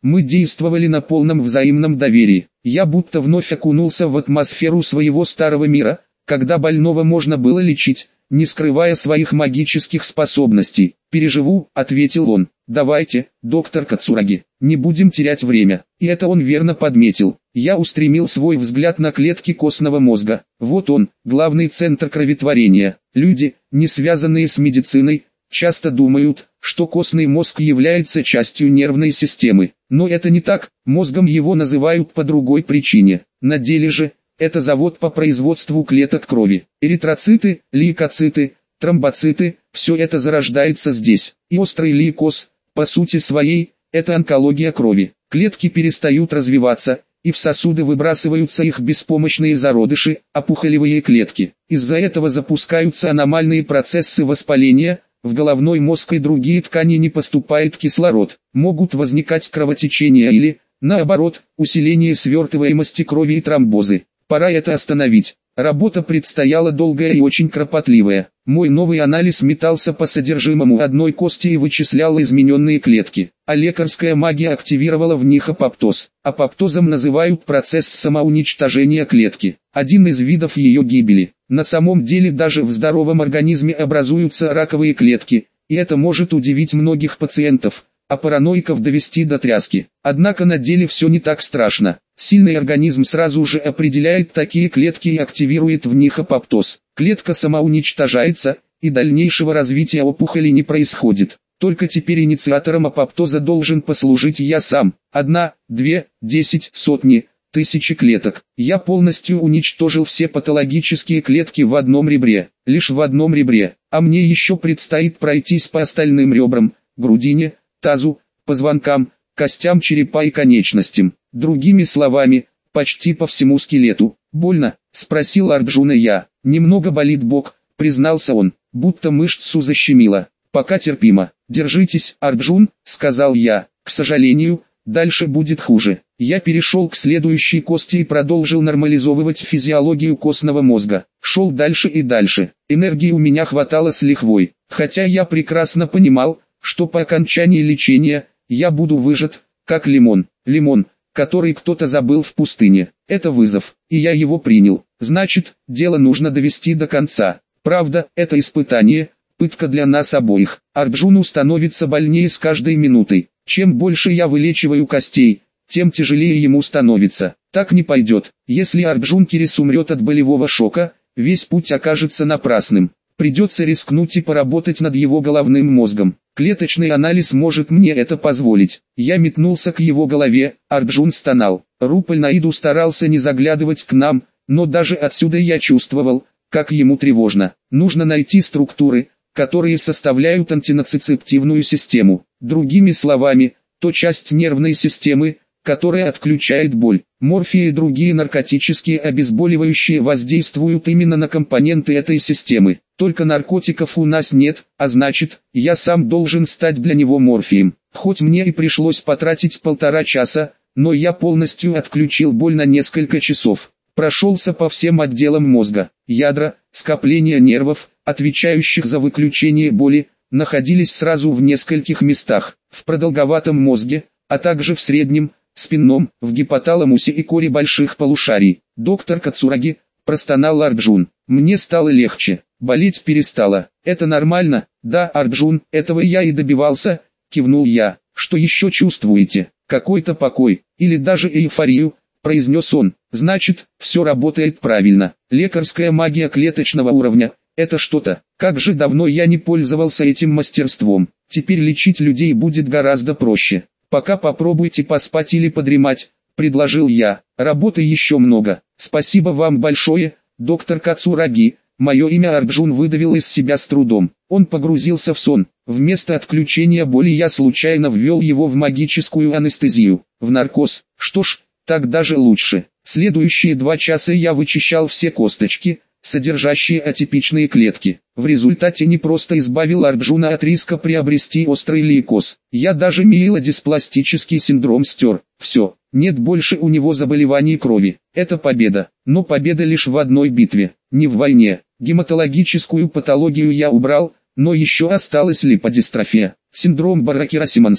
Мы действовали на полном взаимном доверии. Я будто вновь окунулся в атмосферу своего старого мира, когда больного можно было лечить, не скрывая своих магических способностей. «Переживу», — ответил он. «Давайте, доктор Кацураги, не будем терять время». И это он верно подметил. Я устремил свой взгляд на клетки костного мозга. Вот он, главный центр кроветворения. Люди, не связанные с медициной, часто думают, что костный мозг является частью нервной системы. Но это не так, мозгом его называют по другой причине. На деле же, это завод по производству клеток крови. Эритроциты, лейкоциты, тромбоциты – все это зарождается здесь. И острый лейкоз, по сути своей, это онкология крови. Клетки перестают развиваться, и в сосуды выбрасываются их беспомощные зародыши, опухолевые клетки. Из-за этого запускаются аномальные процессы воспаления, в головной мозг и другие ткани не поступает кислород. Могут возникать кровотечения или, наоборот, усиление свертываемости крови и тромбозы. Пора это остановить. Работа предстояла долгая и очень кропотливая. Мой новый анализ метался по содержимому одной кости и вычислял измененные клетки, а лекарская магия активировала в них апоптоз. Апоптозом называют процесс самоуничтожения клетки, один из видов ее гибели. На самом деле даже в здоровом организме образуются раковые клетки, и это может удивить многих пациентов, а параноиков довести до тряски. Однако на деле все не так страшно. Сильный организм сразу же определяет такие клетки и активирует в них апоптоз. Клетка самоуничтожается, и дальнейшего развития опухоли не происходит. Только теперь инициатором апоптоза должен послужить я сам. Одна, две, десять, сотни, тысячи клеток. Я полностью уничтожил все патологические клетки в одном ребре. Лишь в одном ребре. А мне еще предстоит пройтись по остальным ребрам, грудине, тазу, позвонкам, костям черепа и конечностям. Другими словами, почти по всему скелету. «Больно?» – спросил Арджуна я. «Немного болит бок», – признался он, будто мышцу защемило. «Пока терпимо. Держитесь, Арджун», – сказал я. «К сожалению, дальше будет хуже». Я перешел к следующей кости и продолжил нормализовывать физиологию костного мозга. Шел дальше и дальше. Энергии у меня хватало с лихвой, хотя я прекрасно понимал, что по окончании лечения, я буду выжат, как лимон. Лимон, который кто-то забыл в пустыне. Это вызов, и я его принял. Значит, дело нужно довести до конца. Правда, это испытание, пытка для нас обоих. Арджуну становится больнее с каждой минутой. Чем больше я вылечиваю костей, тем тяжелее ему становится. Так не пойдет. Если Арджун Кирис умрет от болевого шока, весь путь окажется напрасным. Придется рискнуть и поработать над его головным мозгом. Клеточный анализ может мне это позволить. Я метнулся к его голове, Арджун стонал. Рупаль Наиду старался не заглядывать к нам, но даже отсюда я чувствовал, как ему тревожно. Нужно найти структуры, которые составляют антинацицептивную систему. Другими словами, то часть нервной системы, которая отключает боль. Морфий и другие наркотические обезболивающие воздействуют именно на компоненты этой системы. Только наркотиков у нас нет, а значит, я сам должен стать для него морфием. Хоть мне и пришлось потратить полтора часа, но я полностью отключил боль на несколько часов. Прошелся по всем отделам мозга. Ядра, скопления нервов, отвечающих за выключение боли, находились сразу в нескольких местах. В продолговатом мозге, а также в среднем, спинном, в гипоталамусе и коре больших полушарий. «Доктор Кацураги», – простонал Арджун. Мне стало легче, болеть перестало. «Это нормально?» «Да, Арджун, этого я и добивался», – кивнул я. «Что еще чувствуете? Какой-то покой, или даже эйфорию?» – произнес он. «Значит, все работает правильно. Лекарская магия клеточного уровня – это что-то. Как же давно я не пользовался этим мастерством. Теперь лечить людей будет гораздо проще. Пока попробуйте поспать или подремать», — предложил я. «Работы еще много. Спасибо вам большое, доктор Кацураги». Мое имя Арджун выдавил из себя с трудом. Он погрузился в сон. Вместо отключения боли я случайно ввел его в магическую анестезию, в наркоз. Что ж, так даже лучше. Следующие два часа я вычищал все косточки, содержащие атипичные клетки. В результате не просто избавил Арджуна от риска приобрести острый лейкоз. Я даже миелодиспластический синдром стер. Все, нет больше у него заболеваний крови. Это победа. Но победа лишь в одной битве, не в войне. Гематологическую патологию я убрал, но еще осталась липодистрофия. Синдром Баракера-Симонса.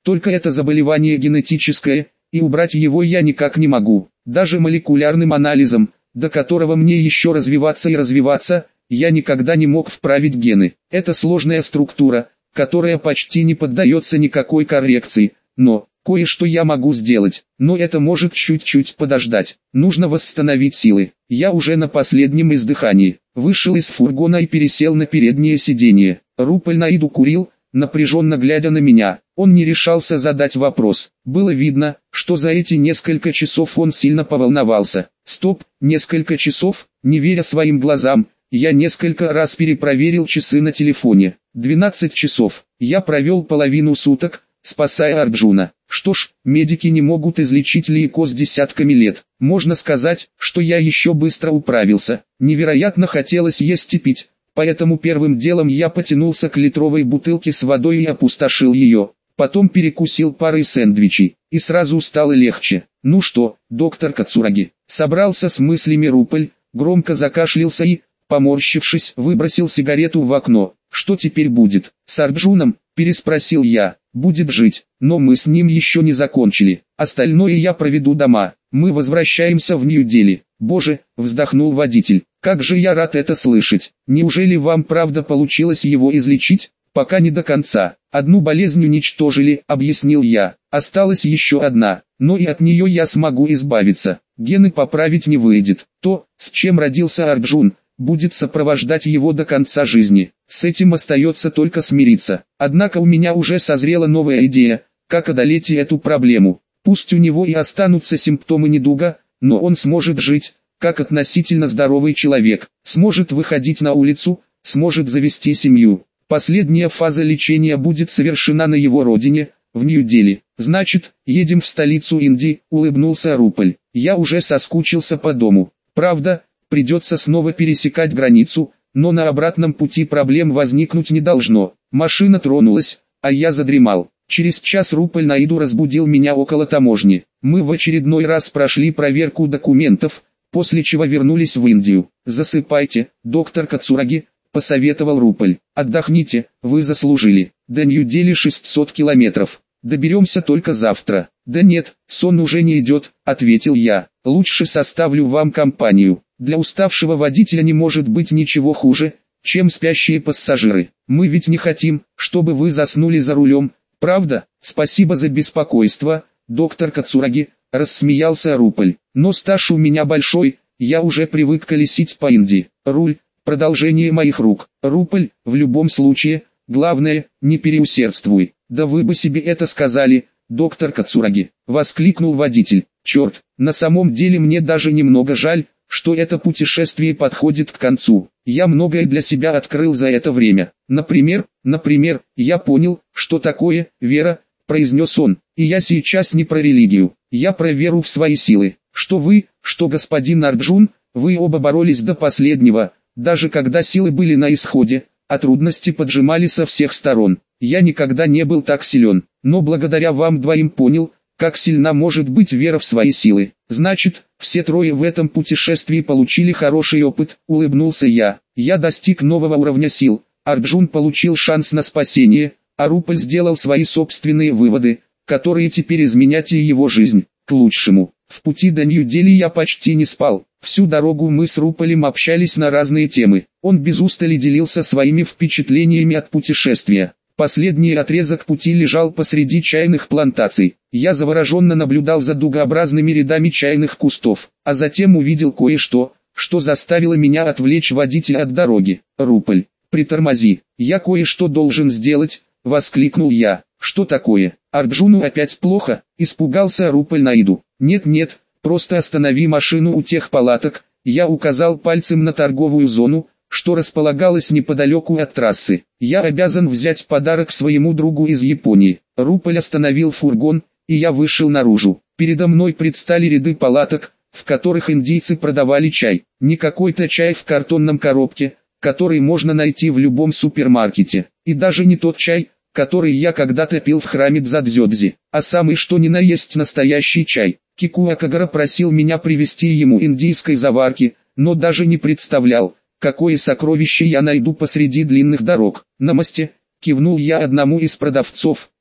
Только это заболевание генетическое, и убрать его я никак не могу. Даже молекулярным анализом, до которого мне еще развиваться и развиваться, я никогда не мог вправить гены. Это сложная структура, которая почти не поддается никакой коррекции, но кое-что я могу сделать, но это может чуть-чуть подождать. Нужно восстановить силы. Я уже на последнем издыхании. Вышел из фургона и пересел на переднее сиденье. Руполь Наиду курил, напряженно глядя на меня. Он не решался задать вопрос. Было видно, что за эти несколько часов он сильно поволновался. Стоп, несколько часов, не веря своим глазам, я несколько раз перепроверил часы на телефоне. двенадцать часов. Я провел половину суток, спасая Арджуна. Что ж, медики не могут излечить лейкоз десятками лет. Можно сказать, что я еще быстро управился. Невероятно хотелось есть и пить, поэтому первым делом я потянулся к литровой бутылке с водой и опустошил ее. Потом перекусил парой сэндвичей, и сразу стало легче. Ну что, доктор Кацураги, собрался с мыслями Руполь, громко закашлялся и, поморщившись, выбросил сигарету в окно. Что теперь будет? С Арджуном? Переспросил я. Будет жить, но мы с ним еще не закончили. Остальное я проведу дома. Мы возвращаемся в Нью-Дели. Боже, вздохнул водитель. Как же я рад это слышать. Неужели вам правда получилось его излечить? Пока не до конца. Одну болезнь уничтожили, объяснил я. Осталась еще одна, но и от нее я смогу избавиться. Гены поправить не выйдет. То, с чем родился Арджун, будет сопровождать его до конца жизни. С этим остается только смириться. Однако у меня уже созрела новая идея, как одолеть эту проблему. Пусть у него и останутся симптомы недуга, но он сможет жить, как относительно здоровый человек, сможет выходить на улицу, сможет завести семью. Последняя фаза лечения будет совершена на его родине, в Нью-Дели. Значит, едем в столицу Индии, улыбнулся Руполь. Я уже соскучился по дому. Правда, придется снова пересекать границу, но на обратном пути проблем возникнуть не должно. Машина тронулась, а я задремал. Через час Руполь Наиду разбудил меня около таможни. Мы в очередной раз прошли проверку документов, после чего вернулись в Индию. «Засыпайте, доктор Кацураги», — посоветовал Руполь. «Отдохните, вы заслужили. До Нью-Дели шестьсот километров. Доберемся только завтра». «Да нет, сон уже не идет», — ответил я. «Лучше составлю вам компанию. Для уставшего водителя не может быть ничего хуже, чем спящие пассажиры. Мы ведь не хотим, чтобы вы заснули за рулем, правда?» «Спасибо за беспокойство, доктор Кацураги», — рассмеялся Руполь. «Но стаж у меня большой, я уже привык колесить по Индии. Руль — продолжение моих рук. Руполь, в любом случае, главное, не переусердствуй». «Да вы бы себе это сказали, доктор Кацураги», — воскликнул водитель. «Черт, на самом деле мне даже немного жаль, что это путешествие подходит к концу. Я многое для себя открыл за это время. Например, например, я понял, что такое вера», — произнес он. «И я сейчас не про религию, я про веру в свои силы. Что вы, что господин Арджун, вы оба боролись до последнего, даже когда силы были на исходе, а трудности поджимали со всех сторон. Я никогда не был так силен, но благодаря вам двоим понял, как сильна может быть вера в свои силы. Значит, все трое в этом путешествии получили хороший опыт», — улыбнулся я. «Я достиг нового уровня сил, Арджун получил шанс на спасение, а Руполь сделал свои собственные выводы, которые теперь изменят и его жизнь, к лучшему». В пути до Нью-Дели я почти не спал. Всю дорогу мы с Руполем общались на разные темы. Он без устали делился своими впечатлениями от путешествия. Последний отрезок пути лежал посреди чайных плантаций. Я завороженно наблюдал за дугообразными рядами чайных кустов, а затем увидел кое-что, что заставило меня отвлечь водителя от дороги. «Руполь, притормози, я кое-что должен сделать», — воскликнул я. «Что такое? Арджуну опять плохо?» — испугался Руполь Наиду. «Нет-нет, просто останови машину у тех палаток», — я указал пальцем на торговую зону, что располагалась неподалеку от трассы. «Я обязан взять подарок своему другу из Японии». Руполь остановил фургон, и я вышел наружу. Передо мной предстали ряды палаток, в которых индийцы продавали чай. Не какой-то чай в картонном коробке, который можно найти в любом супермаркете. И даже не тот чай, который я когда-то пил в храме Дзадзёдзи, а самый что ни на есть настоящий чай. Кикуа Кагара просил меня привезти ему индийской заварки, но даже не представлял, какое сокровище я найду посреди длинных дорог. «Намасте», — кивнул я одному из продавцов,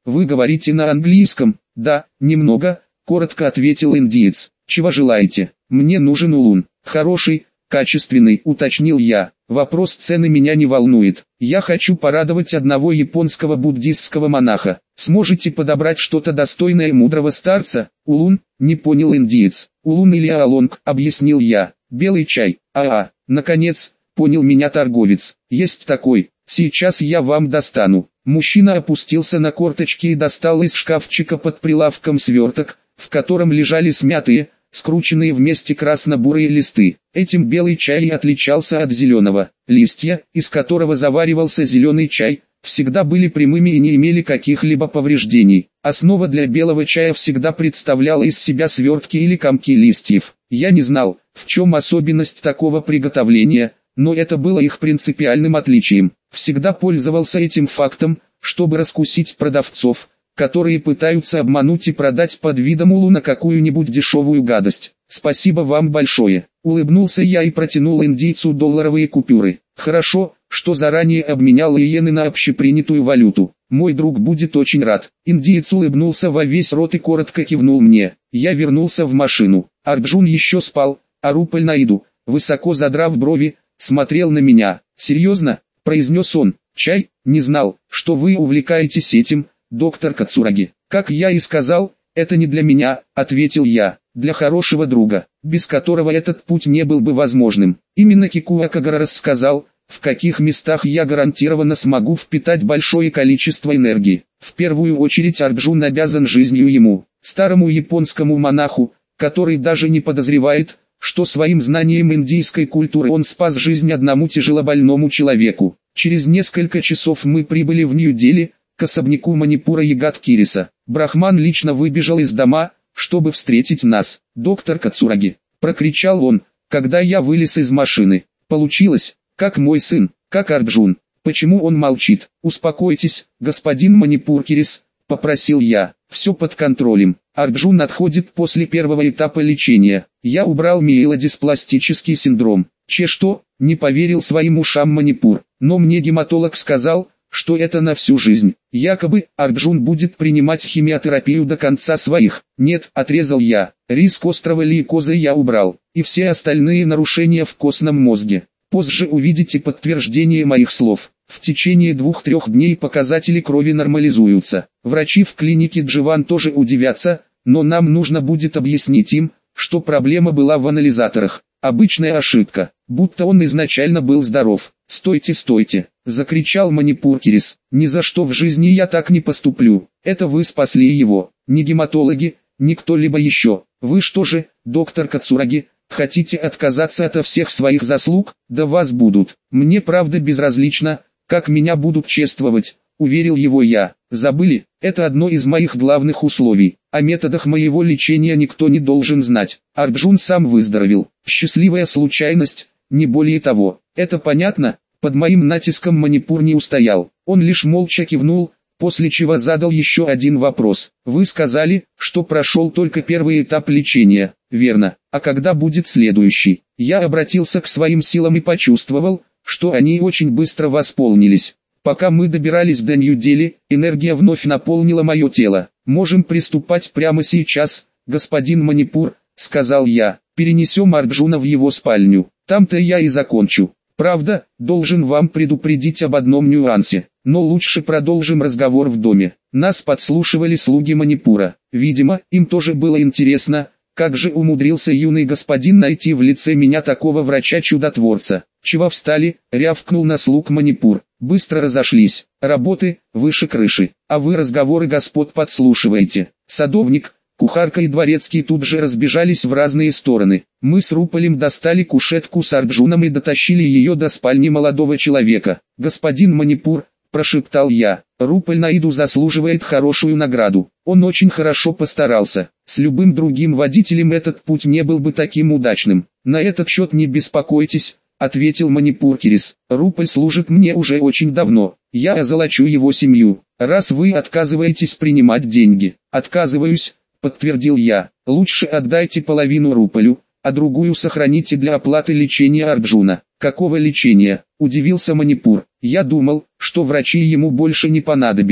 Вы говорите на английском? Да, немного, коротко ответил индиец. Чего желаете? Мне нужен улун. Хороший, качественный, уточнил я. Вопрос цены меня не волнует. Я хочу порадовать одного японского буддистского монаха. Сможете подобрать что-то достойное мудрого старца? Улун? Не понял индиец. Улун или аолонг, объяснил я. Белый чай. А-а, наконец, понял меня торговец. Есть такой. Сейчас я вам достану. Мужчина опустился на корточки и достал из шкафчика под прилавком сверток, в котором лежали смятые, скрученные вместе красно-бурые листы. Этим белый чай и отличался от зеленого. Листья, из которого заваривался зеленый чай, всегда были прямыми и не имели каких-либо повреждений. Основа для белого чая всегда представляла из себя свертки или комки листьев. Я не знал, в чем особенность такого приготовления, но это было их принципиальным отличием. Всегда пользовался этим фактом, чтобы раскусить продавцов, которые пытаются обмануть и продать под видом улуна какую-нибудь дешевую гадость. Спасибо вам большое. Улыбнулся я и протянул индийцу долларовые купюры. Хорошо, что заранее обменял иены на общепринятую валюту. Мой друг будет очень рад. Индиец улыбнулся во весь рот и коротко кивнул мне. Я вернулся в машину. Арджун еще спал, а Руполь Наиду, высоко задрав брови, смотрел на меня. «Серьезно?» – произнес он. «Чай? Не знал, что вы увлекаетесь этим, доктор Кацураги». «Как я и сказал, это не для меня», – ответил я. «Для хорошего друга, без которого этот путь не был бы возможным». Именно Кикуа Кагара рассказал, в каких местах я гарантированно смогу впитать большое количество энергии. В первую очередь Арджун обязан жизнью ему, старому японскому монаху, который даже не подозревает, что своим знанием индийской культуры он спас жизнь одному тяжелобольному человеку. Через несколько часов мы прибыли в Нью-Дели, к особняку Манипура Ягат-Кириса. Брахман лично выбежал из дома, чтобы встретить нас. «Доктор Кацураги!» – прокричал он, когда я вылез из машины. «Получилось, как мой сын, как Арджун. Почему он молчит? Успокойтесь, господин Манипур Кирис», – попросил я. «Все под контролем. Арджун отходит после первого этапа лечения. Я убрал миелодиспластический синдром». «Че что?» – не поверил своим ушам Манипур. «Но мне гематолог сказал, что это на всю жизнь. Якобы, Арджун будет принимать химиотерапию до конца своих». «Нет», – отрезал я. «Риск острого лейкоза я убрал, и все остальные нарушения в костном мозге. Позже увидите подтверждение моих слов. В течение двух-трех дней показатели крови нормализуются. Врачи в клинике Дживан тоже удивятся, но нам нужно будет объяснить им, что проблема была в анализаторах. Обычная ошибка, будто он изначально был здоров». «Стойте, стойте!» – закричал Манипур Кирис. «Ни за что в жизни я так не поступлю. Это вы спасли его, не гематологи, ни кто-либо еще. Вы что же, доктор Кацураги, хотите отказаться от всех своих заслуг? Да вас будут. Мне правда безразлично, как меня будут чествовать», – уверил его я. «Забыли? Это одно из моих главных условий. О методах моего лечения никто не должен знать. Арджун сам выздоровел. Счастливая случайность, не более того. Это понятно?» Под моим натиском Манипур не устоял. Он лишь молча кивнул, после чего задал еще один вопрос. «Вы сказали, что прошел только первый этап лечения, верно? А когда будет следующий?» Я обратился к своим силам и почувствовал, что они очень быстро восполнились. Пока мы добирались до Нью-Дели, энергия вновь наполнила мое тело. «Можем приступать прямо сейчас, господин Манипур», — сказал я. «Перенесем Арджуна в его спальню. Там-то я и закончу. Правда, должен вам предупредить об одном нюансе, но лучше продолжим разговор в доме». Нас подслушивали слуги Манипура. Видимо, им тоже было интересно, как же умудрился юный господин найти в лице меня такого врача-чудотворца. «Чего встали?» — рявкнул на слуг Манипур. «Быстро разошлись. Работы, выше крыши. А вы разговоры господ подслушиваете». Садовник, кухарка и дворецкий тут же разбежались в разные стороны. Мы с Руполем достали кушетку с Арджуном и дотащили ее до спальни молодого человека. «Господин Манипур», — прошептал я, — «Руполь Наиду заслуживает хорошую награду. Он очень хорошо постарался. С любым другим водителем этот путь не был бы таким удачным. На этот счет не беспокойтесь», — ответил Манипур Кирис. «Руполь служит мне уже очень давно. Я озолочу его семью. Раз вы отказываетесь принимать деньги». «Отказываюсь», — подтвердил я. «Лучше отдайте половину Руполю, а другую сохраните для оплаты лечения Арджуна». «Какого лечения?» – удивился Манипур. «Я думал, что врачи ему больше не понадобятся».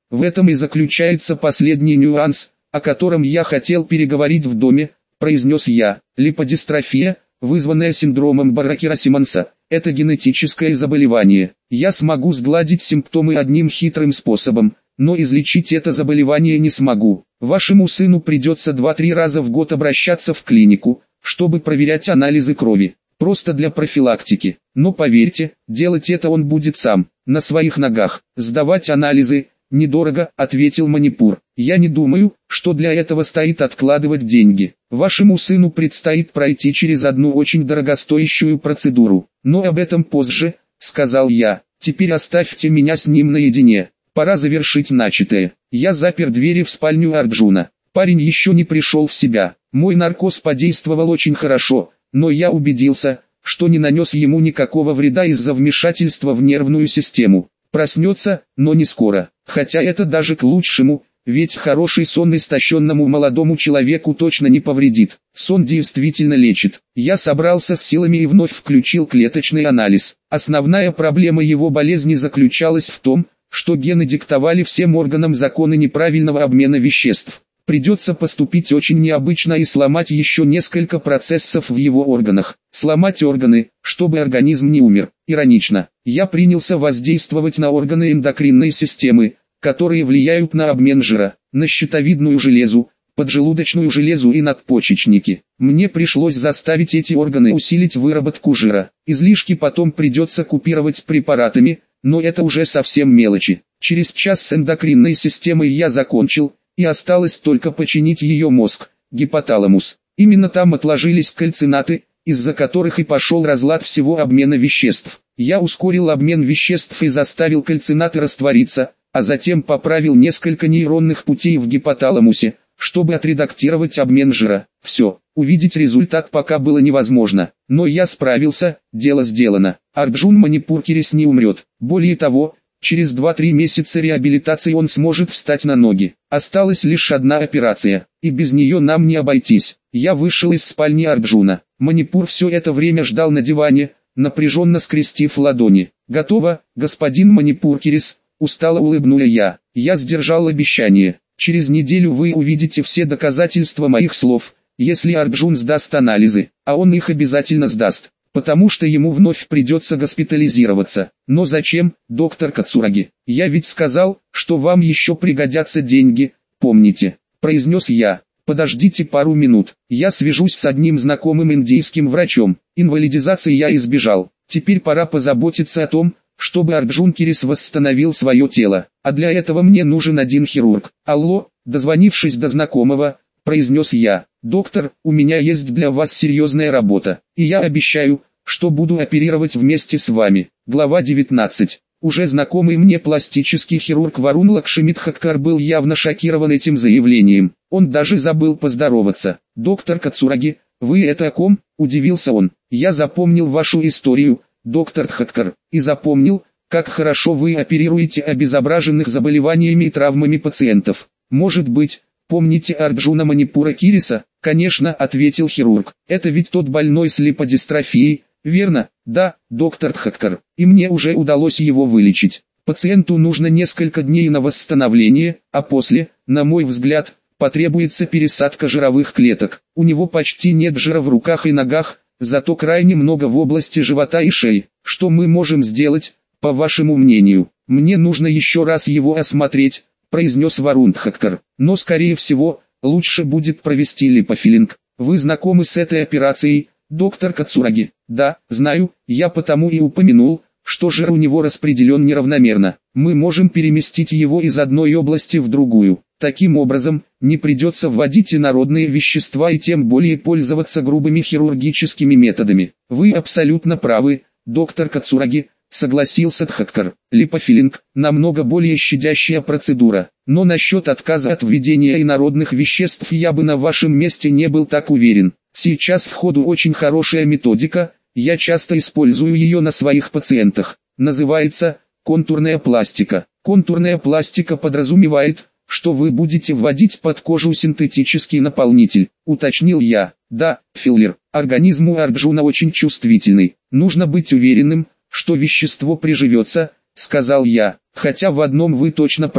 В этом и заключается последний нюанс, о котором я хотел переговорить в доме, произнес я. Липодистрофия, вызванная синдромом Баракера-Симонса, это генетическое заболевание. Я смогу сгладить симптомы одним хитрым способом, но излечить это заболевание не смогу. Вашему сыну придется два-три раза в год обращаться в клинику, чтобы проверять анализы крови. Просто для профилактики. Но поверьте, делать это он будет сам, на своих ногах. Сдавать анализы недорого, ответил Манипур. Я не думаю, что для этого стоит откладывать деньги. Вашему сыну предстоит пройти через одну очень дорогостоящую процедуру. Но об этом позже, сказал я. Теперь оставьте меня с ним наедине. Пора завершить начатое. Я запер двери в спальню Арджуна. Парень еще не пришел в себя. Мой наркоз подействовал очень хорошо, но я убедился, что не нанес ему никакого вреда из-за вмешательства в нервную систему. Проснется, но не скоро. Хотя это даже к лучшему, ведь хороший сон истощенному молодому человеку точно не повредит. Сон действительно лечит. Я собрался с силами и вновь включил клеточный анализ. Основная проблема его болезни заключалась в том, что гены диктовали всем органам законы неправильного обмена веществ. Придется поступить очень необычно и сломать еще несколько процессов в его органах. Сломать органы, чтобы организм не умер. Иронично. Я принялся воздействовать на органы эндокринной системы, которые влияют на обмен жира, на щитовидную железу, поджелудочную железу и надпочечники. Мне пришлось заставить эти органы усилить выработку жира. Излишки потом придется купировать препаратами, но это уже совсем мелочи. Через час с эндокринной системой я закончил, и осталось только починить ее мозг, гипоталамус. Именно там отложились кальцинаты, из-за которых и пошел разлад всего обмена веществ. Я ускорил обмен веществ и заставил кальцинаты раствориться, а затем поправил несколько нейронных путей в гипоталамусе, чтобы отредактировать обмен жира. Все, увидеть результат пока было невозможно, но я справился, дело сделано. Арджун Манипуркирис не умрет. Более того, через два-три месяца реабилитации он сможет встать на ноги. Осталась лишь одна операция, и без нее нам не обойтись. Я вышел из спальни Арджуна. Манипур все это время ждал на диване, напряженно скрестив ладони. «Готово, господин Манипуркирис», устало улыбнула я. «Я сдержал обещание. Через неделю вы увидите все доказательства моих слов, если Арджун сдаст анализы, а он их обязательно сдаст. Потому что ему вновь придется госпитализироваться. Но зачем, доктор Кацураги? Я ведь сказал, что вам еще пригодятся деньги, помните?» произнес я. «Подождите пару минут, я свяжусь с одним знакомым индийским врачом. Инвалидизации я избежал. Теперь пора позаботиться о том, чтобы Арджун Кирис восстановил свое тело. А для этого мне нужен один хирург». «Алло», дозвонившись до знакомого, произнес я. «Доктор, у меня есть для вас серьезная работа, и я обещаю, что буду оперировать вместе с вами». Глава девятнадцать. Уже знакомый мне пластический хирург Варун Лакшмидхаккар был явно шокирован этим заявлением. Он даже забыл поздороваться. «Доктор Кацураги, вы это о ком?» – удивился он. «Я запомнил вашу историю, доктор Тхаккар, и запомнил, как хорошо вы оперируете обезображенных заболеваниями и травмами пациентов. Может быть, помните Арджуна Манипура Кириса?» «Конечно», — ответил хирург. «Это ведь тот больной с липодистрофией, верно?» «Да, доктор Тхаккар, и мне уже удалось его вылечить. Пациенту нужно несколько дней на восстановление, а после, на мой взгляд, потребуется пересадка жировых клеток. У него почти нет жира в руках и ногах, зато крайне много в области живота и шеи. Что мы можем сделать, по вашему мнению?» «Мне нужно еще раз его осмотреть», — произнес Варун Тхаккар. «Но скорее всего, лучше будет провести липофилинг. Вы знакомы с этой операцией, доктор Кацураги?» «Да, знаю, я потому и упомянул, что жир у него распределен неравномерно. Мы можем переместить его из одной области в другую. Таким образом, не придется вводить инородные вещества и тем более пользоваться грубыми хирургическими методами». «Вы абсолютно правы, доктор Кацураги», — согласился Тхаккар. «Липофилинг – намного более щадящая процедура, но насчет отказа от введения инородных веществ я бы на вашем месте не был так уверен. Сейчас в ходу очень хорошая методика, я часто использую ее на своих пациентах. Называется контурная пластика. Контурная пластика подразумевает, что вы будете вводить под кожу синтетический наполнитель», — уточнил я. «Да, филлер. Организм у Арджуна очень чувствительный. Нужно быть уверенным, что вещество приживется», — сказал я. «Хотя в одном вы точно правы.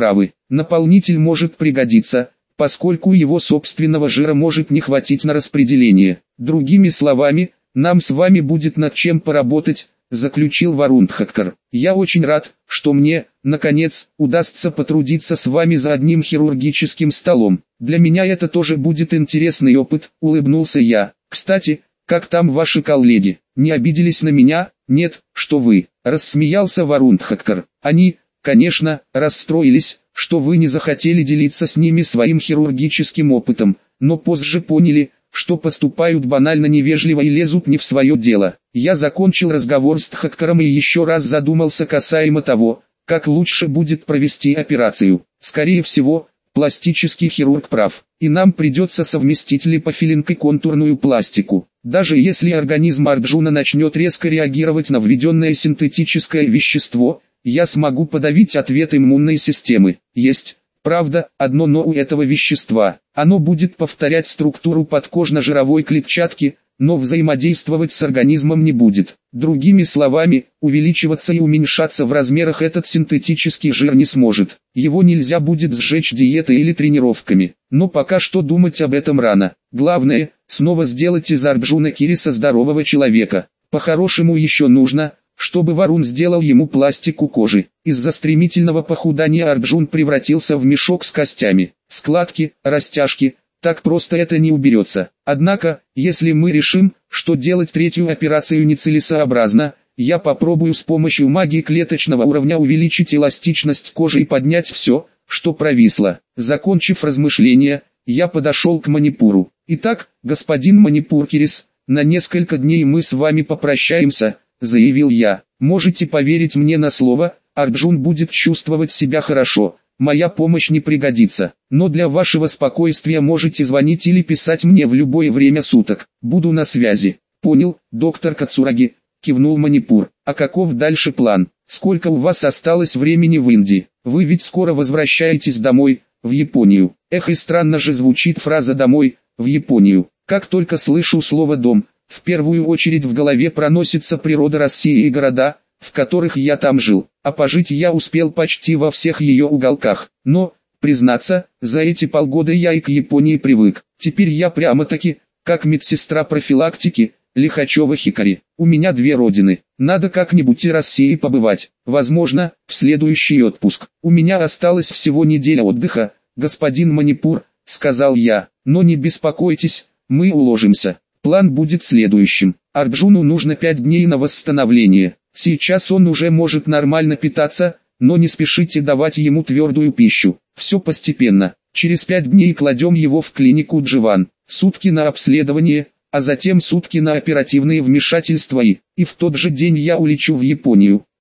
Наполнитель может пригодиться, поскольку его собственного жира может не хватить на распределение. Другими словами, нам с вами будет над чем поработать, заключил Варундхаккар. Я очень рад, что мне, наконец, удастся потрудиться с вами за одним хирургическим столом. Для меня это тоже будет интересный опыт, улыбнулся я. Кстати, как там ваши коллеги? Не обиделись на меня? Нет, что вы, рассмеялся Варундхаккар. Они, конечно, расстроились, что вы не захотели делиться с ними своим хирургическим опытом, но позже поняли, что поступают банально невежливо и лезут не в свое дело. Я закончил разговор с Тхаккаром и еще раз задумался касаемо того, как лучше будет провести операцию. Скорее всего, пластический хирург прав, и нам придется совместить липофилинг и контурную пластику. Даже если организм Арджуна начнет резко реагировать на введенное синтетическое вещество, я смогу подавить ответ иммунной системы. Есть, правда, одно но у этого вещества. Оно будет повторять структуру подкожно-жировой клетчатки, но взаимодействовать с организмом не будет. Другими словами, увеличиваться и уменьшаться в размерах этот синтетический жир не сможет. Его нельзя будет сжечь диетой или тренировками. Но пока что думать об этом рано. Главное, снова сделать из Арджуна Кириса здорового человека. По-хорошему еще нужно, чтобы Варун сделал ему пластику кожи. Из-за стремительного похудания Арджун превратился в мешок с костями. Складки, растяжки, так просто это не уберется. Однако, если мы решим, что делать третью операцию нецелесообразно, я попробую с помощью магии клеточного уровня увеличить эластичность кожи и поднять все, что провисло. Закончив размышления, я подошел к Манипуру. Итак, господин Манипур Кирис, на несколько дней мы с вами попрощаемся, заявил я. Можете поверить мне на слово, Арджун будет чувствовать себя хорошо. Моя помощь не пригодится, но для вашего спокойствия можете звонить или писать мне в любое время суток. Буду на связи. Понял, доктор Кацураги, кивнул Манипур. А каков дальше план? Сколько у вас осталось времени в Индии? Вы ведь скоро возвращаетесь домой, в Японию. Эх, и странно же звучит фраза «домой», в Японию. Как только слышу слово «дом», в первую очередь в голове проносится природа России и города, в которых я там жил, а пожить я успел почти во всех ее уголках. Но, признаться, за эти полгода я и к Японии привык. Теперь я прямо-таки, как медсестра профилактики, Лихачева-Хикари. У меня две родины, надо как-нибудь и России побывать. Возможно, в следующий отпуск. У меня осталась всего неделя отдыха, господин Манипур, сказал я. Но не беспокойтесь, мы уложимся. План будет следующим. Арджуну нужно пять дней на восстановление. Сейчас он уже может нормально питаться, но не спешите давать ему твердую пищу. Все постепенно. Через пять дней кладем его в клинику Дживан. Сутки на обследование, а затем сутки на оперативные вмешательства и, и в тот же день я улечу в Японию.